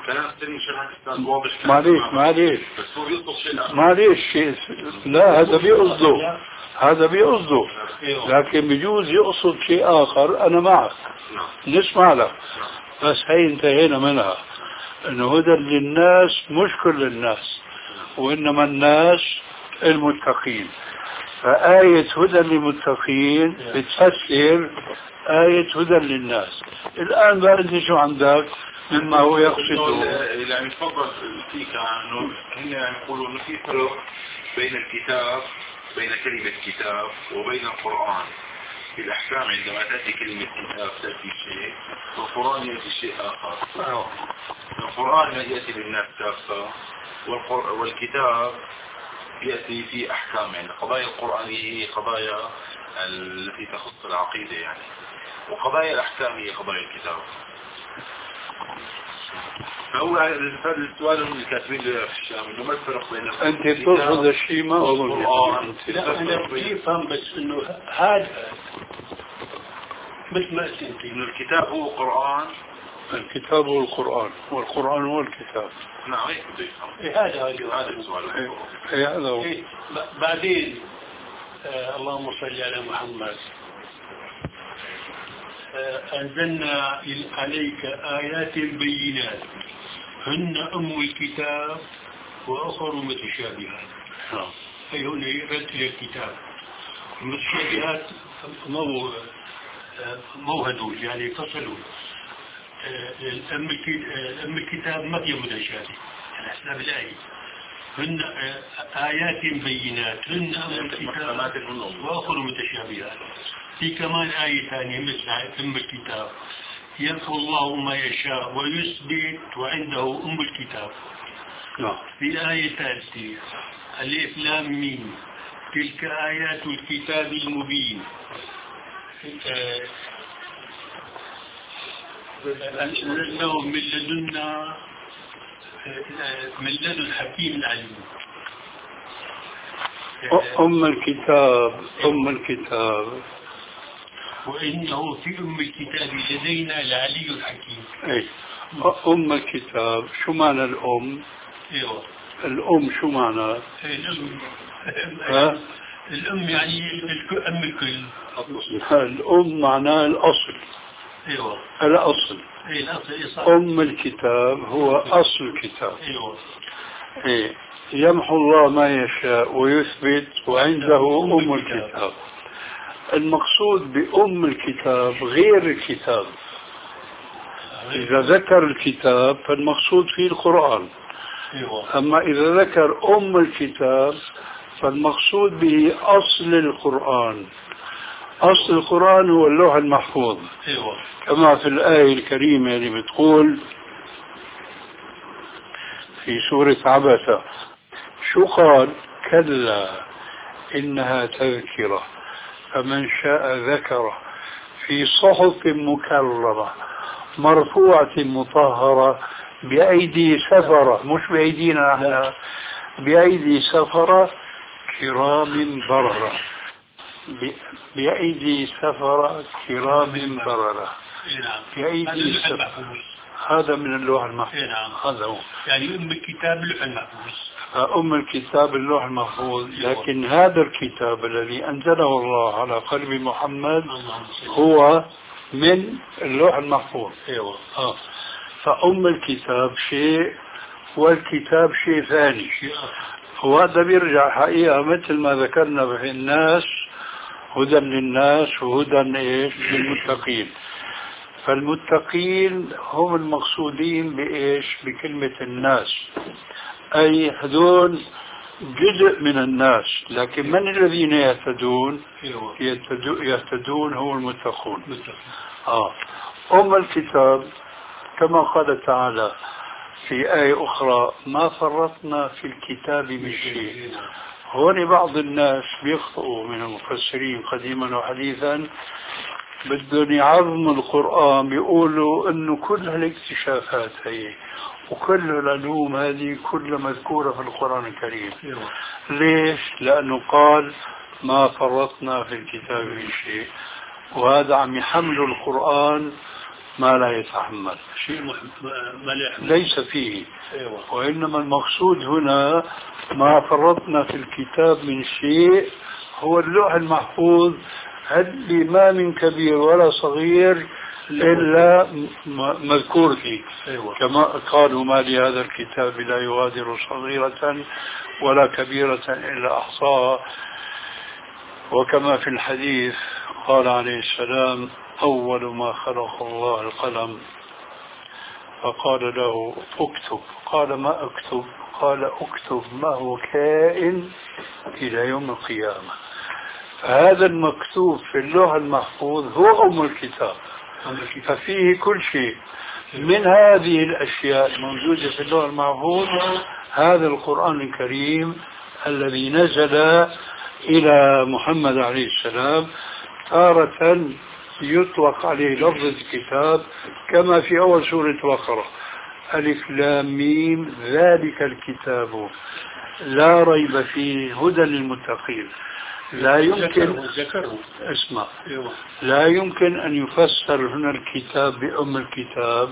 معليش معليش معليش لا هذا بيقصده هذا بيقصده لكن بيجوز يقصد شيء آخر. أنا معك نسمع لك بس هي انتهينا منها إنه هدى للناس مش كل الناس وإنما الناس المتقين. فآية هدى للمتقين بتفسر آية هدى للناس. الآن بقى أنت شو عندك مما هو يقصده؟ يعني تفضل فيك عنه هنا يقولوا إنه في فرق بين الكتاب بين كلمة كتاب وبين القرآن في الأحكام. عندما تأتي كلمة كتاب تأتي شيء والقرآن يأتي شيء آخر. القرآن يأتي للناس كافة والكتاب يأتي في أحكام. يعني قضايا القرآنية هي قضايا التي تخص العقيدة يعني، وقضايا الأحكام هي قضايا الكتاب. فهو السؤال من الكاتبين في الشام إنه ما الفرق بين أنت ترفض الشيء ما أظن. لا أنا بفهم بس إنه هذا مثل ما قلت أنت إنه الكتاب هو قرآن. الكتاب هو القرآن والقرآن هو الكتاب. نعم هيك بده يفهم. إيه هذا هذا السؤال. إيه هذا هو. إيه بعدين آه اللهم صل على محمد. آه أنزلنا عليك آيات بينات هن أم الكتاب وأخر متشابهات. أي هنا رد إلى الكتاب. المتشابهات مو مو هدول يعني فصلوا. أم الكتاب ما هي متشابه على حسب الآية. هن آيات بينات هن أم الكتاب وأخر متشابهات. في كمان آية ثانية مثل أم الكتاب يمحو الله ما يشاء ويثبت وعنده أم الكتاب. في آية ثالثة الف لام ميم تلك آيات الكتاب المبين. أنزلناه من لدنا من لدن حكيم عليم. أم الكتاب أم الكتاب وإنه في أم الكتاب لدينا لعلي الحكيم. أي أم الكتاب شو معنى الأم؟ أيوة الأم شو معنى؟ الأم ها؟ الأم يعني أم الكل. الأم معناه الأصل. أيوة الأصل. أي الأصل صح. أم الكتاب هو أصل الكتاب. أيوة. إيه يمحو الله ما يشاء ويثبت وعنده أم الكتاب. المقصود بأم الكتاب غير الكتاب. إذا ذكر الكتاب فالمقصود فيه القرآن. أما إذا ذكر أم الكتاب فالمقصود به أصل القرآن. أصل القرآن هو اللوح المحفوظ كما في الآية الكريمة اللي بتقول في سورة عبسة شو قال؟ كلا إنها تذكرة فمن شاء ذكره في صحف مكرمة مرفوعة مطهرة بأيدي سفرة، مش بأيدينا احنا، بأيدي سفرة كرام بررة، بأيدي سفرة كرام بررة، بأيدي سفرة. هذا من اللوح المحفوظ. هذا هو يعني أم الكتاب اللوح المحفوظ. أم الكتاب اللوح المحفوظ. لكن هذا الكتاب الذي أنزله الله على قلب محمد هو من اللوح المحفوظ. ايوه آه. فأم الكتاب شيء والكتاب شيء ثاني. وهذا بيرجع حقيقة مثل ما ذكرنا في الناس هدى للناس وهدى ايش للمتقين. فالمتقين هم المقصودين بايش؟ بكلمة الناس، اي هذول جزء من الناس. لكن من الذين يهتدون؟ يهتدون هم المتقون. آه. أم الكتاب كما قال تعالى في آية أخرى ما فرطنا في الكتاب من شيء. هون بعض الناس بيخطئوا من المفسرين قديما وحديثا بدهم يعظموا القرآن، بيقولوا انه كل هالاكتشافات هي وكل العلوم هذه كلها مذكورة في القرآن الكريم. ليش؟ لأنه قال ما فرطنا في الكتاب من شيء، وهذا عم يحمل القرآن ما لا يتحمل شيء ما ليس فيه. وإنما المقصود هنا ما فرطنا في الكتاب من شيء هو اللوح المحفوظ اللي ما من كبير ولا صغير إلا مذكور فيه. كما قالوا ما لهذا الكتاب لا يغادر صغيرة ولا كبيرة إلا أحصاها. وكما في الحديث قال عليه السلام أول ما خلق الله القلم فقال له اكتب، قال ما اكتب؟ قال اكتب ما هو كائن إلى يوم القيامة. فهذا المكتوب في اللوح المحفوظ هو أم الكتاب، ففيه كل شيء. من هذه الأشياء الموجودة في اللوح المحفوظ هذا القرآن الكريم الذي نزل إلى محمد عليه السلام. تارة يطلق عليه لفظ الكتاب كما في أول سورة بقرة ألف لام ميم ذلك الكتاب لا ريب فيه هدى للمتقين. لا يمكن اسمع لا يمكن أن يفسر هنا الكتاب بأم الكتاب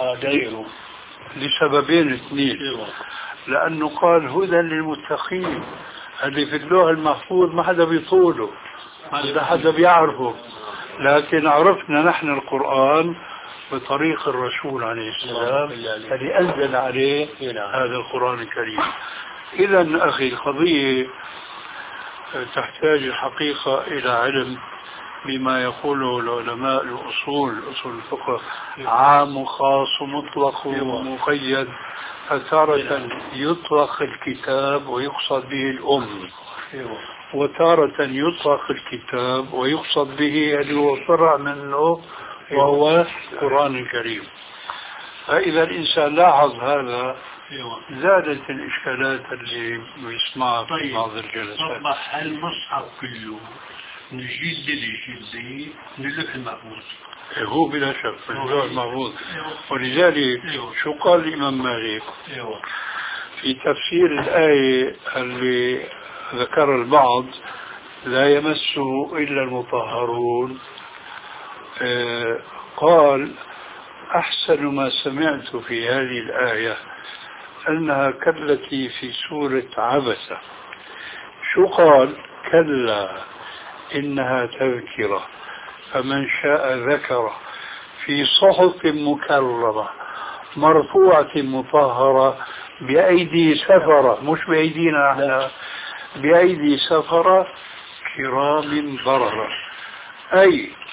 لسببين اثنين. لأنه قال هدى للمتقين، اللي في اللوح المحفوظ ما حدا بيطوله ما حدا بيعرفه، لكن عرفنا نحن القرآن بطريق الرسول عليه السلام الذي أنزل عليه هذا القرآن الكريم. إذا أخي القضية تحتاج الحقيقة إلى علم بما يقوله العلماء الأصول أصول الفقه عام وخاص ومطلق ومقيد. فتارة يطلق الكتاب ويقصد به الأم، وتارة يطلق الكتاب ويقصد به اللي هو فرع منه وهو القرآن الكريم. فإذا الإنسان لاحظ هذا زادت الإشكالات اللي بيسمعها في بعض الجلسات. أصبح المصحف كله من الجلد للجلد من اللوح المحفوظ. هو بلا شك من اللوح المحفوظ. ولذلك شو قال الإمام مالك في تفسير الآية اللي ذكر البعض لا يمسه إلا المطهرون؟ آه قال أحسن ما سمعت في هذه الآية أنها كالتي في سورة عبسة. شو قال؟ كلا إنها تذكرة فمن شاء ذكره في صحف مكرمة مرفوعة مطهرة بأيدي سفرة، مش بأيدينا احنا، بأيدي سفرة كرام بررة. أي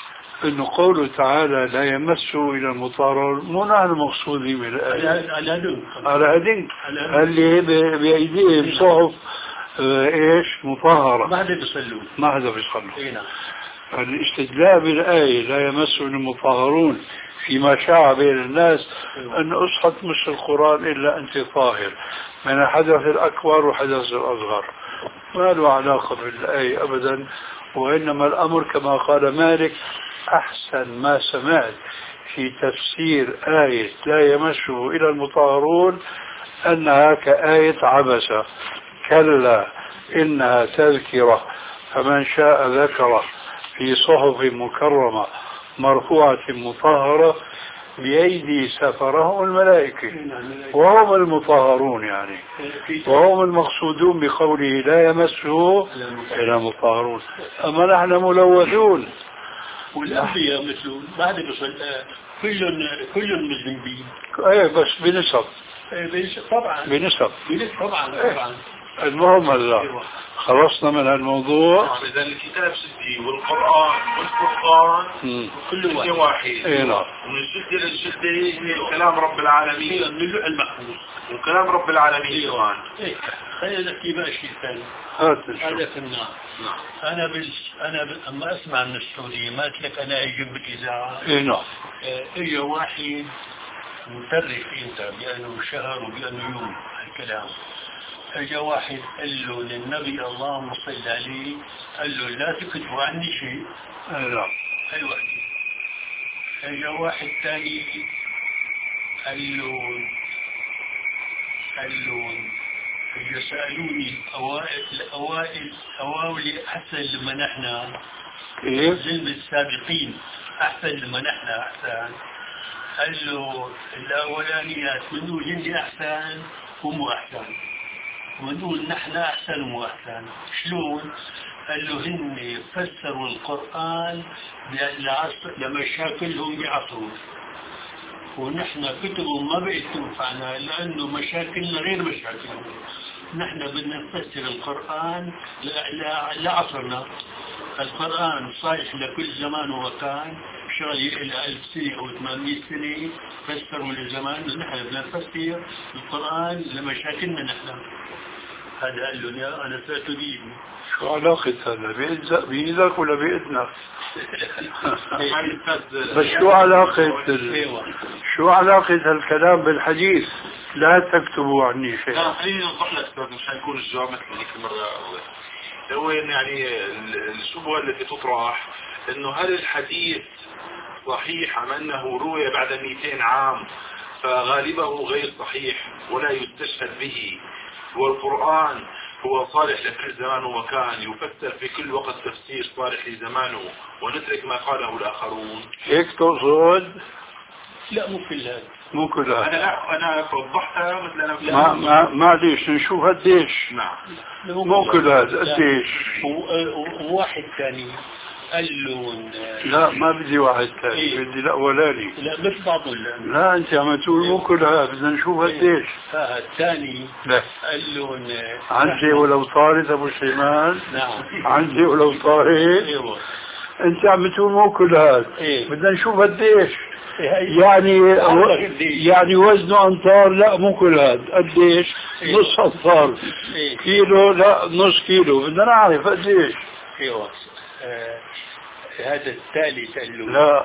انه قوله تعالى لا يمسه الى المطهرون مو نحن مقصودين من الآية على هذين على هذين اللي بأيديهم صحف اه ايش مطهرة ما حدا بيصلوا ما حدا بيصلوا. اي نعم. الاستدلال بالآية لا يمسه المطهرون فيما شاع بين الناس أن أصحت مش القرآن إلا أنت طاهر من الحدث الأكبر وحدث الأصغر، ما له علاقة بالآية أبدا. وإنما الأمر كما قال مالك أحسن ما سمعت في تفسير آية لا يمسه إلى المطهرون أنها كآية عبسة، كلا إنها تذكرة فمن شاء ذكره في صحف مكرمة مرفوعة مطهرة بأيدي سفرهم الملائكة وهم المطهرون يعني، وهم المقصودون بقوله لا يمسه إلا المطهرون. أما نحن ملوثون والأنبياء مثلون بعد بصل كل كل مذنبين. ايه بس بنسب طبعا بنسب طبعا طبعا. المهم هلا خلصنا من هالموضوع. إذا الكتاب سدي والقرآن والفرقان كل واحد, واحد. إيه نعم. ومن الشدة للشدة هي كلام رب العالمين من اللوح المحفوظ وكلام رب العالمين كمان. إيه خلينا نحكي بقى شيء ثاني. هذا في النار. أنا بس أنا ب... أما أسمع من السعودية ما قلت لك أنا أجي بالإذاعة. إيه نعم. إجا واحد مترك أنت بأنه شهر وبأنه يوم الكلام. اجا واحد قال له للنبي اللهم صل عليه، قال له لا تكتبوا عني شيء. لا اي واحد. اجا واحد ثاني قال له قال له اجا سالوني الاوائل الاوائل اواولي احسن لما نحن ايه زلم السابقين احسن لما نحن احسن. قال له الاولانيات منو جندي احسن ومو احسن، ونقول نحن أحسن وأحسن. شلون؟ قال له هن فسروا القرآن لمشاكلهم بعصرهم، ونحن كتبهم ما بقت تنفعنا لأنه مشاكلنا غير مشاكلهم. نحن بدنا نفسر القرآن لعصرنا. القرآن صالح لكل زمان ومكان، شغل إلى ألف سنة أو ثمانمائة سنة فسروا لزمان، نحن بدنا نفسر القرآن لمشاكلنا نحن. هذا قال له يا أنا سأتجيبني. شو علاقة هذا بإيدك ولا بإذنك؟ بس شو علاقة شو علاقة الكلام بالحديث لا تكتبوا عني شيء؟ لا خليني نوضح لك مش حيكون الجواب مثل هيك المرة. هو يعني الشبهة التي تطرح انه هل الحديث صحيح ام انه روي بعد مئتين عام فغالبه غير صحيح ولا يستشهد به، والقرآن هو صالح لكل زمان ومكان يفسر في كل وقت تفسير صالح لزمانه ونترك ما قاله الآخرون. هيك تقصد؟ لا مو كل هذا مو كل هذا. أنا أنا وضحتها مثل أنا ما ما معليش نشوف قديش. نعم مو كل هذا قديش. وواحد ثاني قال له لا ما بدي واحد ثاني. إيه؟ بدي الأولاني. لا مش بعضه. لا لا أنت عم تقول مو كل هذا بدنا نشوف قديش. ها الثاني لا قال له عندي ولو طارت أبو سليمان. نعم عندي ولو طارت. ايوه أنت عم تقول مو كل هذا. إيه؟ بدنا نشوف قديش. يعني و... يعني وزنه أمتار. لا مو كل هذا قديش. إيه؟ نص أمتار. إيه؟ كيلو لا نص كيلو. بدنا نعرف قديش. ايوه آه. هذا الثالث قال له لا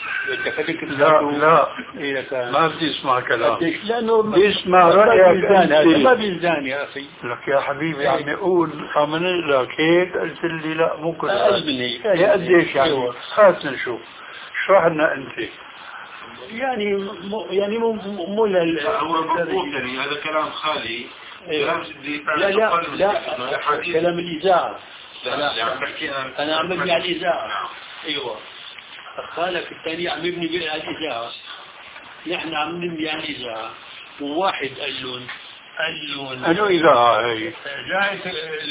لا لا إيه ما بدي اسمع كلام. لأنه بيسمع رأيك ما بيزان يا أخي. لك يا حبيبي عم يقول عمل لك هيك قلت لي لا مو كل هذا. يا قديش يعني؟ خلص نشوف اشرح لنا أنت. يعني مو يعني مو مو لل هو المضبوط يعني هذا كلام خالي. كلام جدي. لا لا لا كلام الإذاعة. لا لا عم بحكي أنا أنا عم ببني على الإذاعة. أيوة خالك الثاني عم يبني على الإذاعة، نحن عم نبني على الإذاعة. وواحد قال لهم قال لهم أنو إذاعة هي؟ إذاعة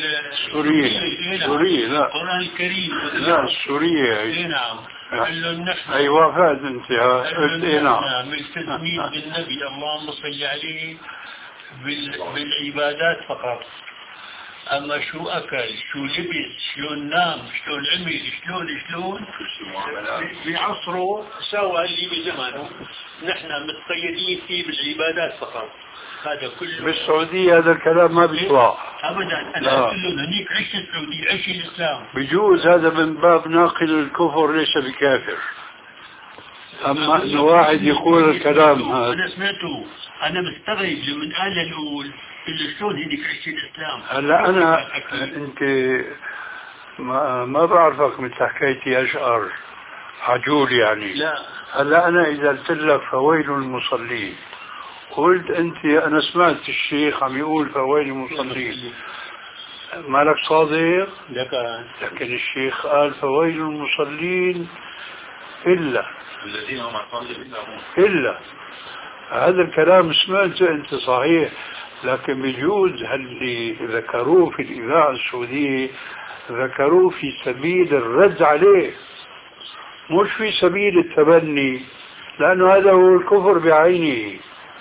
سورية. سورية لا القرآن الكريم. لا السورية هي. نعم. قال لهم نحن أيوة فاز أنت قلت إيه نعم. ملتزمين بالنبي اللهم صل عليه بالعبادات فقط، أما شو أكل شو لبس شلون نام شلون عمل شلون شلون بعصره سوى اللي بزمانه. نحن متقيدين فيه بالعبادات فقط. هذا كله بالسعودية هذا الكلام ما بيطلع أبدا. أنا أقول له هنيك عيش السعودية عيش الإسلام. بجوز هذا من باب ناقل الكفر ليس بكافر. أما أنه واحد يقول الكلام هذا أنا سمعته. أنا مستغرب لمن قال الأول اللي شلون هنيك عيش الإسلام. هلا أنا أنت ما, ما بعرفك مثل حكايتي أشعر عجول يعني. لا هلا أنا إذا قلت لك فويل المصلين قلت أنت أنا سمعت الشيخ عم يقول فويل المصلين مالك صادق؟ لكن الشيخ قال فويل المصلين إلا الذين هم عن إلا هذا الكلام سمعته أنت صحيح. لكن بجوز اللي ذكروه في الإذاعة السعودية ذكروه في سبيل الرد عليه مش في سبيل التبني لأنه هذا هو الكفر بعينه.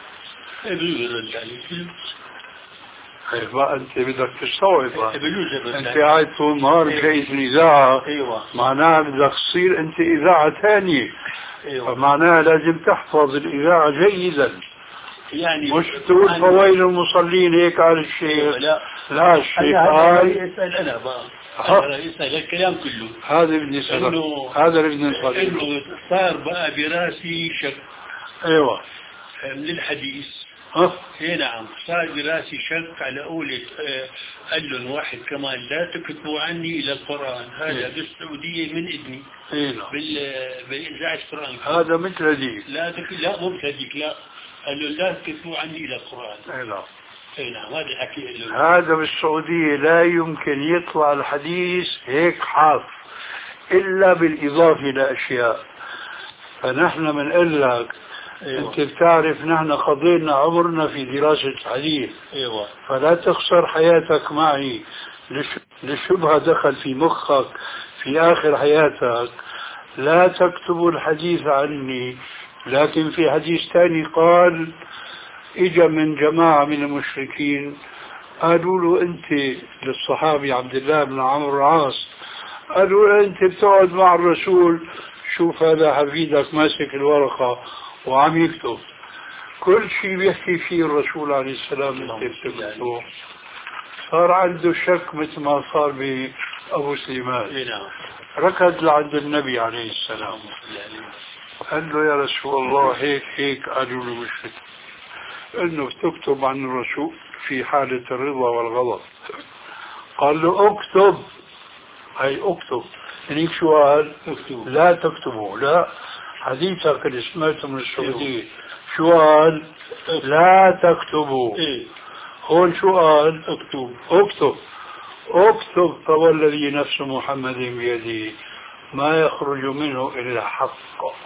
كيف بقى أنت بدك تستوعب أنت قاعد طول النهار بجايز الإذاعة معناها بدك تصير أنت إذاعة ثانية فمعناها لازم تحفظ الإذاعة جيدا يعني مش تقول فويل المصلين هيك قال الشيخ. لا لا الشيخ قال يسأل أنا بقى أنا يسأل الكلام كله هذا بدي أسألك هذا اللي بدي نصلي إنه صار بقى براسي شك. أيوة من الحديث ها اي نعم صار براسي شك على قولة آه قال لهم واحد كمان لا تكتبوا عني الى القرآن. هذا بالسعودية من اذني بال باذاعة القرآن هذا مثل هذيك. لا تك... لا مو مثل هذيك لا قال له لا تكتبوا عني الى القرآن. اي نعم اي نعم هذا الحكي له. هذا بالسعودية لا يمكن يطلع الحديث هيك حاف الا بالاضافة الى اشياء. فنحن بنقول لك أيوة. أنت بتعرف نحن قضينا عمرنا في دراسة الحديث. أيوة. فلا تخسر حياتك معي للشبهة دخل في مخك في آخر حياتك. لا تكتبوا الحديث عني. لكن في حديث ثاني قال إجا من جماعة من المشركين قالوا له أنت للصحابي عبد الله بن عمرو العاص قالوا له أنت بتقعد مع الرسول شوف هذا حفيدك ماسك الورقة وعم يكتب كل شيء بيحكي فيه الرسول عليه السلام انت بتكتبه. صار عنده شك مثل ما صار بأبو سليمان ركض لعند النبي عليه السلام قال له يا رسول الله هيك هيك قالوا له مشرك انه تكتب عن الرسول في حالة الرضا والغضب. قال له اكتب هي اكتب هنيك شو قال اكتب لا تكتبوا لا حديثك اللي سمعته من السعودية شو قال لا تكتبوا هون شو قال اكتب اكتب اكتب فوالذي نفس محمد بيده ما يخرج منه إلا حق.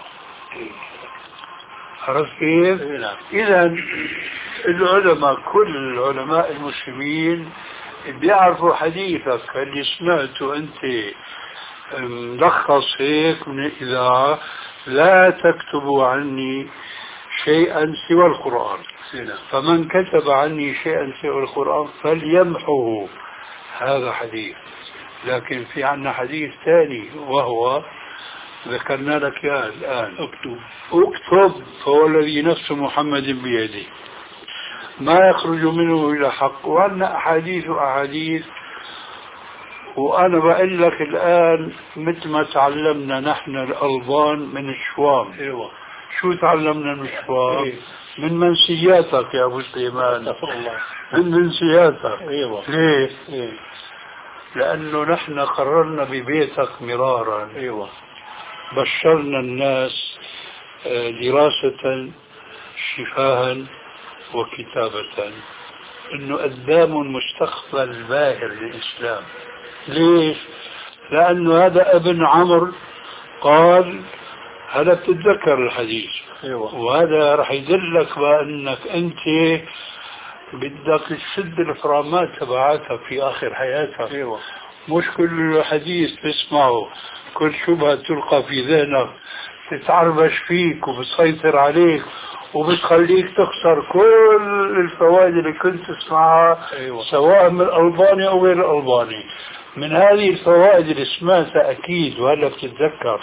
عرفت كيف؟ إذا العلماء كل العلماء المسلمين بيعرفوا حديثك اللي سمعته أنت ملخص هيك من الإذاعة لا تكتبوا عني شيئا سوى القرآن. فمن كتب عني شيئا سوى القرآن فليمحه. هذا حديث. لكن في عنا حديث ثاني وهو ذكرنا لك يا الآن اكتب اكتب فهو الذي نفس محمد بيده ما يخرج منه إلى حق. وعنا أحاديث وأحاديث وأنا بقول لك الآن مثل ما تعلمنا نحن الألبان من الشوام. أيوة. شو تعلمنا من الشوام؟ أيوة. من منسياتك يا أبو سليمان من منسياتك. أيوة. ليه؟ أيوة. لأنه نحن قررنا ببيتك مرارا. أيوة. بشرنا الناس دراسة شفاها وكتابة انه قدام مستقبل باهر للإسلام. ليش؟ لأنه هذا ابن عمرو قال هذا بتتذكر الحديث. أيوة. وهذا رح يدلك بأنك أنت بدك تشد الفرامات تبعاتك في آخر حياتك. أيوة. مش كل حديث تسمعه كل شبهة تلقى في ذهنك تتعربش فيك وبتسيطر عليك وبتخليك تخسر كل الفوائد اللي كنت تسمعها. أيوة. سواء من الألباني أو غير الألباني. من هذه الفوائد اللي سمعتها أكيد وهلا بتتذكر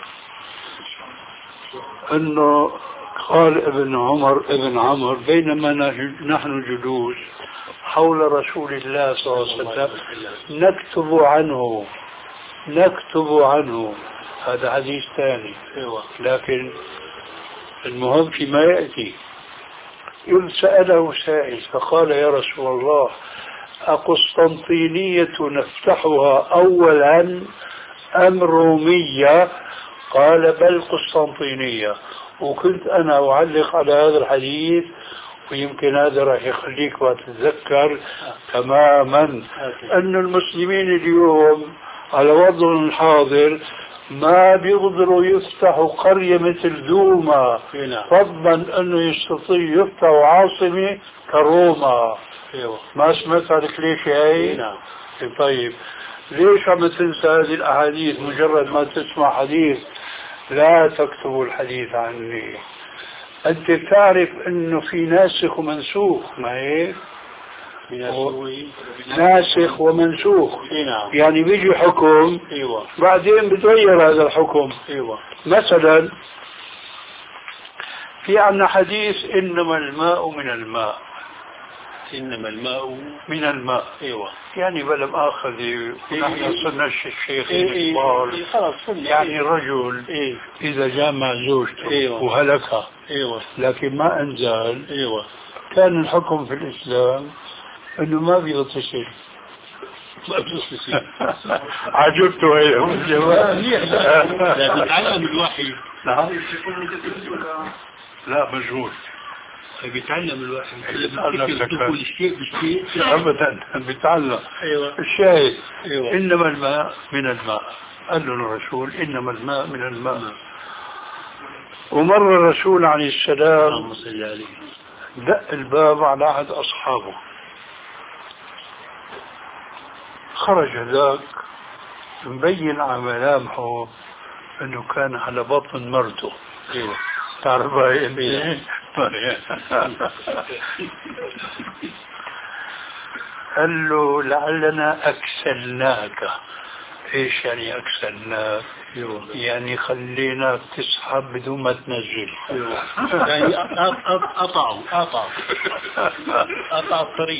أنه قال ابن عمر ابن عمر بينما نحن جلوس حول رسول الله صلى الله عليه وسلم نكتب عنه نكتب عنه هذا حديث ثاني. لكن المهم فيما يأتي إذ سأله سائل فقال يا رسول الله أقسطنطينية نفتحها أولا أم رومية؟ قال بل قسطنطينية. وكنت أنا أعلق على هذا الحديث ويمكن هذا راح يخليك تتذكر تماما أن المسلمين اليوم على وضعهم الحاضر ما بيقدروا يفتحوا قرية مثل دوما، فضلا أنه يستطيع يفتحوا عاصمة كروما. ما سمعت عليك ليش هاي؟ طيب ليش عم تنسى هذه الأحاديث؟ مجرد ما تسمع حديث لا تكتبوا الحديث عني. أنت تعرف أنه في ناسخ ومنسوخ، ما هيك؟ ناسخ ومنسوخ. يعني بيجي حكم بعدين بتغير هذا الحكم. مثلا في عنا حديث إنما الماء من الماء، إنما الماء من الماء. أيوة. يعني بلا مؤاخذة نحن صرنا الشيخ الكبار. يعني رجل إذا جامع زوجته وهلكها لكن ما أنزل، كان الحكم في الإسلام إنه ما بيغتسل. ما بيغتسل. عجبته هي الجواب. لا بتعلم الوحي. نعم. لا مجهول. بيتعلم الواحد كل شيء بالشيء ابدا بيتعلم. أيوة. الشاهد أيوة. انما الماء من الماء. قال له الرسول انما الماء من الماء. ومر الرسول عليه السلام دق الباب على احد اصحابه، خرج ذاك مبين على ملامحه انه كان على بطن مرته. أيوة. تعرف هاي قال له لعلنا أكسلناك. إيش يعني أكسلناك؟ يعني خليناك تسحب بدون ما تنزل. يعني قطعوا قطعوا قطع الطريق.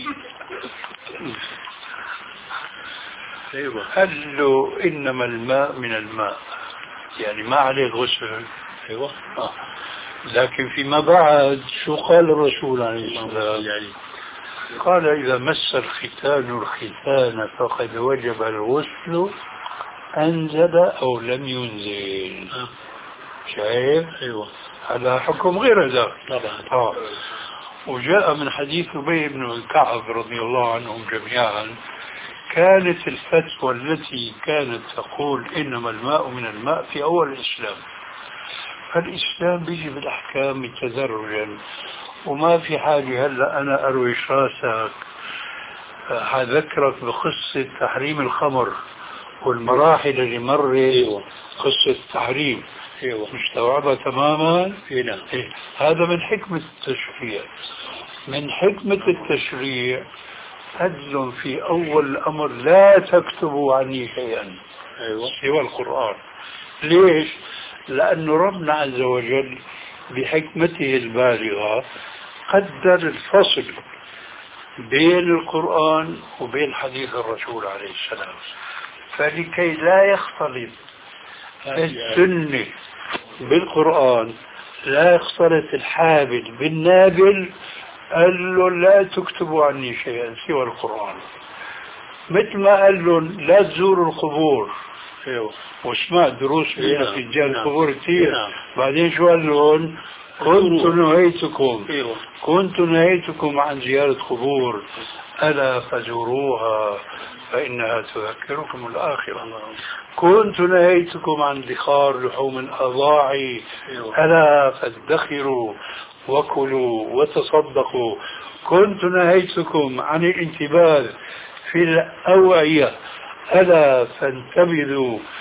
قال له إنما الماء من الماء، يعني ما عليه غسل. أيوة. آه. لكن فيما بعد شو قال الرسول عليه الصلاة يعني قال إذا مس الختان الختان فقد وجب الغسل أنزل أو لم ينزل. شايف؟ أيوة. هذا حكم غير ذلك طبعا. آه. وجاء من حديث أبي بن كعب رضي الله عنهم جميعا كانت الفتوى التي كانت تقول إنما الماء من الماء في أول الإسلام. فالإسلام بيجي بالأحكام تدرجا، وما في حاجة هلا أنا أرويش راسك حذكرك بقصة تحريم الخمر والمراحل اللي مرت قصة التحريم. مستوعبة تماما. هنا. إيه. هذا من حكمة التشريع. من حكمة التشريع أجل في أول الأمر لا تكتبوا عني شيئا سوى القرآن. ليش؟ لأن ربنا عز وجل بحكمته البالغة قدر الفصل بين القرآن وبين حديث الرسول عليه السلام، فلكي لا يختلط السنة بالقرآن، لا يختلط الحابل بالنابل، قال له لا تكتبوا عني شيئا سوى القرآن. مثل ما قال لهم لا تزوروا القبور. واسمع دروس بين رجال القبور كثير. بعدين شو قال لهم؟ كنت نهيتكم كنت نهيتكم عن زيارة قبور ألا فزوروها فإنها تذكركم الآخرة. كنت نهيتكم عن ادخار لحوم الأضاعي ألا فادخروا وكلوا وتصدقوا. كنت نهيتكم عن الانتباه في الأوعية ألا فانتبذوا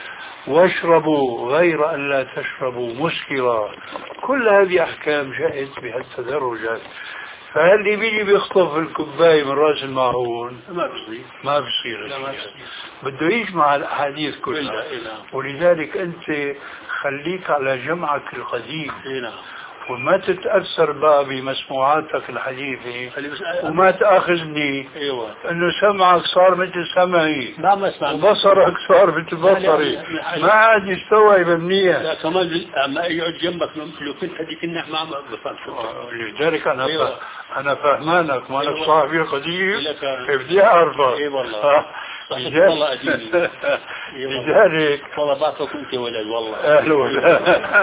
واشربوا غير أن لا تشربوا مسكرا. كل هذه أحكام جاءت بهالتدرجات. فاللي بيجي بيخطف الكوباية من راس المعون ما بصير ما بصير، بده يجمع الأحاديث كلها. ولذلك أنت خليك على جمعك القديم وما تتأثر بقى بمسموعاتك الحديثة، وما تأخذني ايوه انه سمعك صار مثل سمعي ما ما اسمع وبصرك صار مثل بصري، ما عاد يستوعب منيح. لا كمان ما يقعد جنبك لو كنت هذيك النحو ما بفهم شو. لذلك انا أيوة. انا فهمانك مالك أيوة. صاحبي القديم لك بدي اعرفك. اي والله والله قديم. لذلك والله بعطيك انت ولد والله اهلا وسهلا.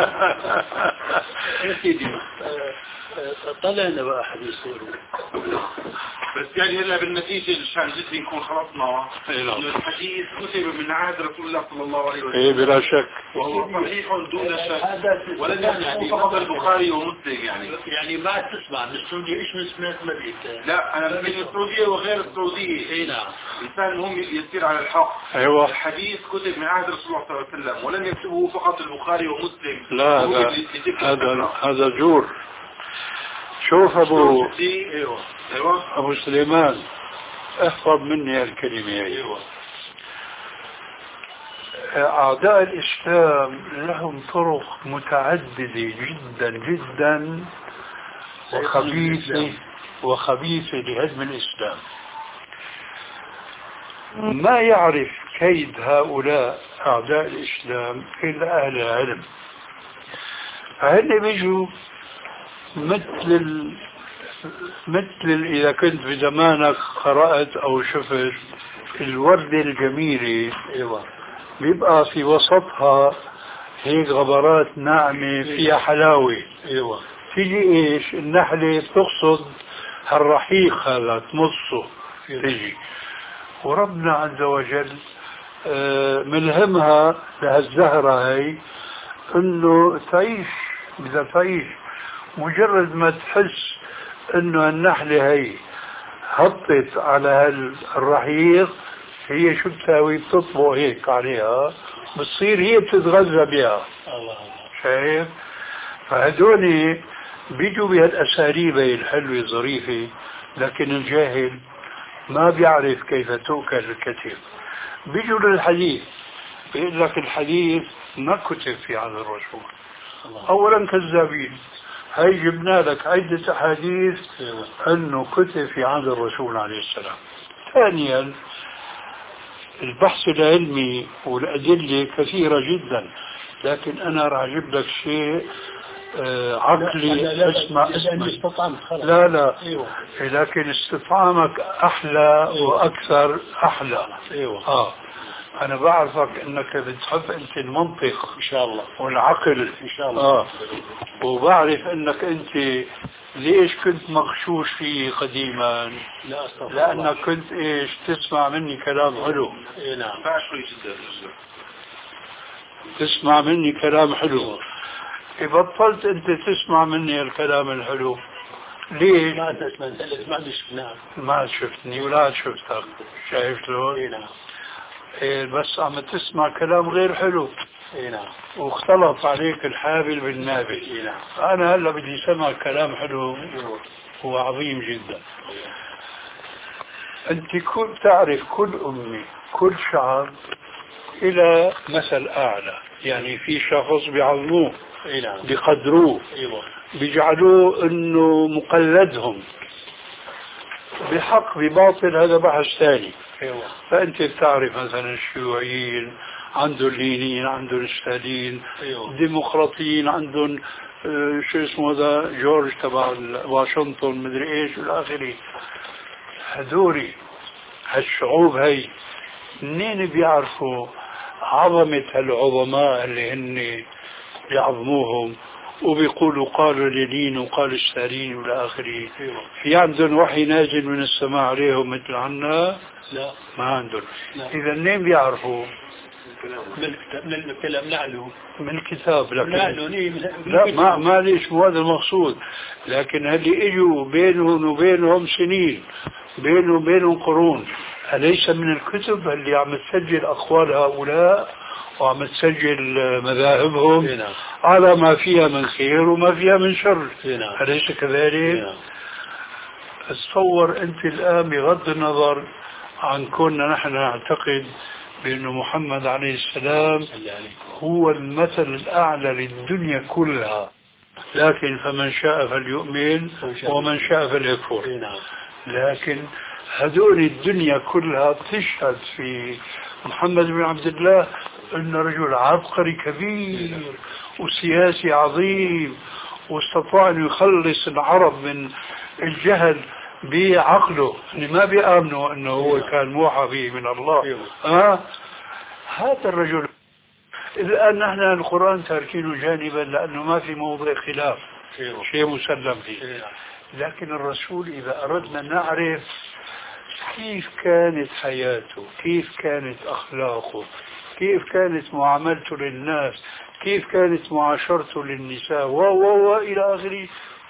يا سيدي طلعنا بقى حديث. بس يعني هلا بالنتيجة الشان جدا يكون خلصنا انه الحديث كتب من عهد رسول الله صلى الله عليه وسلم. ايه بلا شك. وهو صحيح دون شك ولم يكن فقط البخاري ومسلم يعني. يعني ما تسمع بالسعودية ايش من سمعت ما بيك. لا انا بين السعودية وغير السعودية. اي نعم. الانسان هم يسير على الحق. ايوه. الحديث كتب من عهد رسول الله صلى الله عليه وسلم ولم يكتبه فقط البخاري ومسلم. لا هذا هذا هذا جور. شوف ابو ايوه ايوه ابو سليمان احفظ مني الكلمة هي. ايوه. اعداء الاسلام لهم طرق متعددة جدا جدا وخبيثة وخبيثة لهدم الاسلام. ما يعرف كيد هؤلاء اعداء الاسلام الا اهل العلم. فهن بيجوا مثل ال... مثل ال... إذا كنت في زمانك قرأت أو شفت الوردة الجميلة ايوه بيبقى في وسطها هيك غبرات ناعمة فيها حلاوة. ايوه. تيجي ايش النحلة بتقصد هالرحيق هذا تمصه تيجي وربنا عز وجل ملهمها لهالزهرة هي انه تعيش. بدها تعيش مجرد ما تحس انه النحلة هي هطت على هالرحيق هي شو بتساوي بتطبق هيك عليها بتصير هي بتتغذى بها. الله شايف؟ فهدول بيجوا بهالاساليب الحلوة الظريفة لكن الجاهل ما بيعرف كيف تؤكل الكتف. بيجوا للحديث بيقول لك الحديث ما كتب في عهد الرسول. اولا كذابين. هاي جبنا لك عدة أحاديث أنه كتب في عهد الرسول عليه السلام. ثانيا البحث العلمي والأدلة كثيرة جدا لكن أنا راح أجيب لك شيء آه عقلي. لا لا اسمع اسمع لا لا أيوة. لكن استطعامك أحلى أيوة. وأكثر أحلى. أيوة. آه أنا بعرفك أنك بتحب أنت المنطق إن شاء الله والعقل إن شاء الله. آه. وبعرف أنك أنت ليش كنت مغشوش فيه قديما. لا لأنك كنت إيش تسمع مني كلام حلو. إيه نعم. تسمع مني كلام حلو. بطلت أنت تسمع مني الكلام الحلو ليش؟ ما تسمع ما شفناك. ما شفتني ولا شفتك. شايف شلون؟ إيه نعم. إيه بس عم تسمع كلام غير حلو. إيه نعم. واختلط عليك الحابل بالنابل. إيه نعم. أنا هلا بدي سمع كلام حلو هو عظيم جدا. أنت كل تعرف كل أمي كل شعب إلى مثل أعلى يعني في شخص بيعظموه. إيه نعم. بيقدروه. أيوة. بيجعلوه إنه مقلدهم بحق بباطل هذا بحث ثاني. أيوة. فأنت بتعرف مثلا الشيوعيين عندهم اللينيين عندهم ستالين. أيوة. الديمقراطيين عندهم آه شو اسمه هذا جورج تبع واشنطن مدري ايش والآخري. هذولي هالشعوب هي منين بيعرفوا عظمة هالعظماء اللي هن بيعظموهم وبيقولوا قالوا لينين وقالوا ستالين والآخري. في عندهم وحي نازل من السماء عليهم مثل عنا؟ لا ما عندهم. إذا منين بيعرفوا؟ من الكلام نعلو من الكتاب. لكن نعلو لا ما ما ليش مو هذا المقصود. لكن اللي اجوا بينهم وبينهم سنين بينهم وبينهم قرون أليس من الكتب اللي عم تسجل أقوال هؤلاء وعم تسجل مذاهبهم على ما فيها من خير وما فيها من شر، أليس كذلك؟ تصور أنت الآن بغض النظر عن كوننا نحن نعتقد بأن محمد عليه السلام هو المثل الأعلى للدنيا كلها، لكن فمن شاء فليؤمن ومن شاء فليكفر. لكن هذول الدنيا كلها تشهد في محمد بن عبد الله أنه رجل عبقري كبير وسياسي عظيم، واستطاع أن يخلص العرب من الجهل بعقله، اللي ما بيآمنوا أنه هو كان موحى به من الله. آه هذا الرجل الآن نحن القرآن تاركينه جانبا لأنه ما في موضع خلاف، شيء مسلم فيه. لكن الرسول إذا أردنا نعرف كيف كانت حياته، كيف كانت أخلاقه، كيف كانت معاملته للناس، كيف كانت معاشرته للنساء و و و إلى آخره،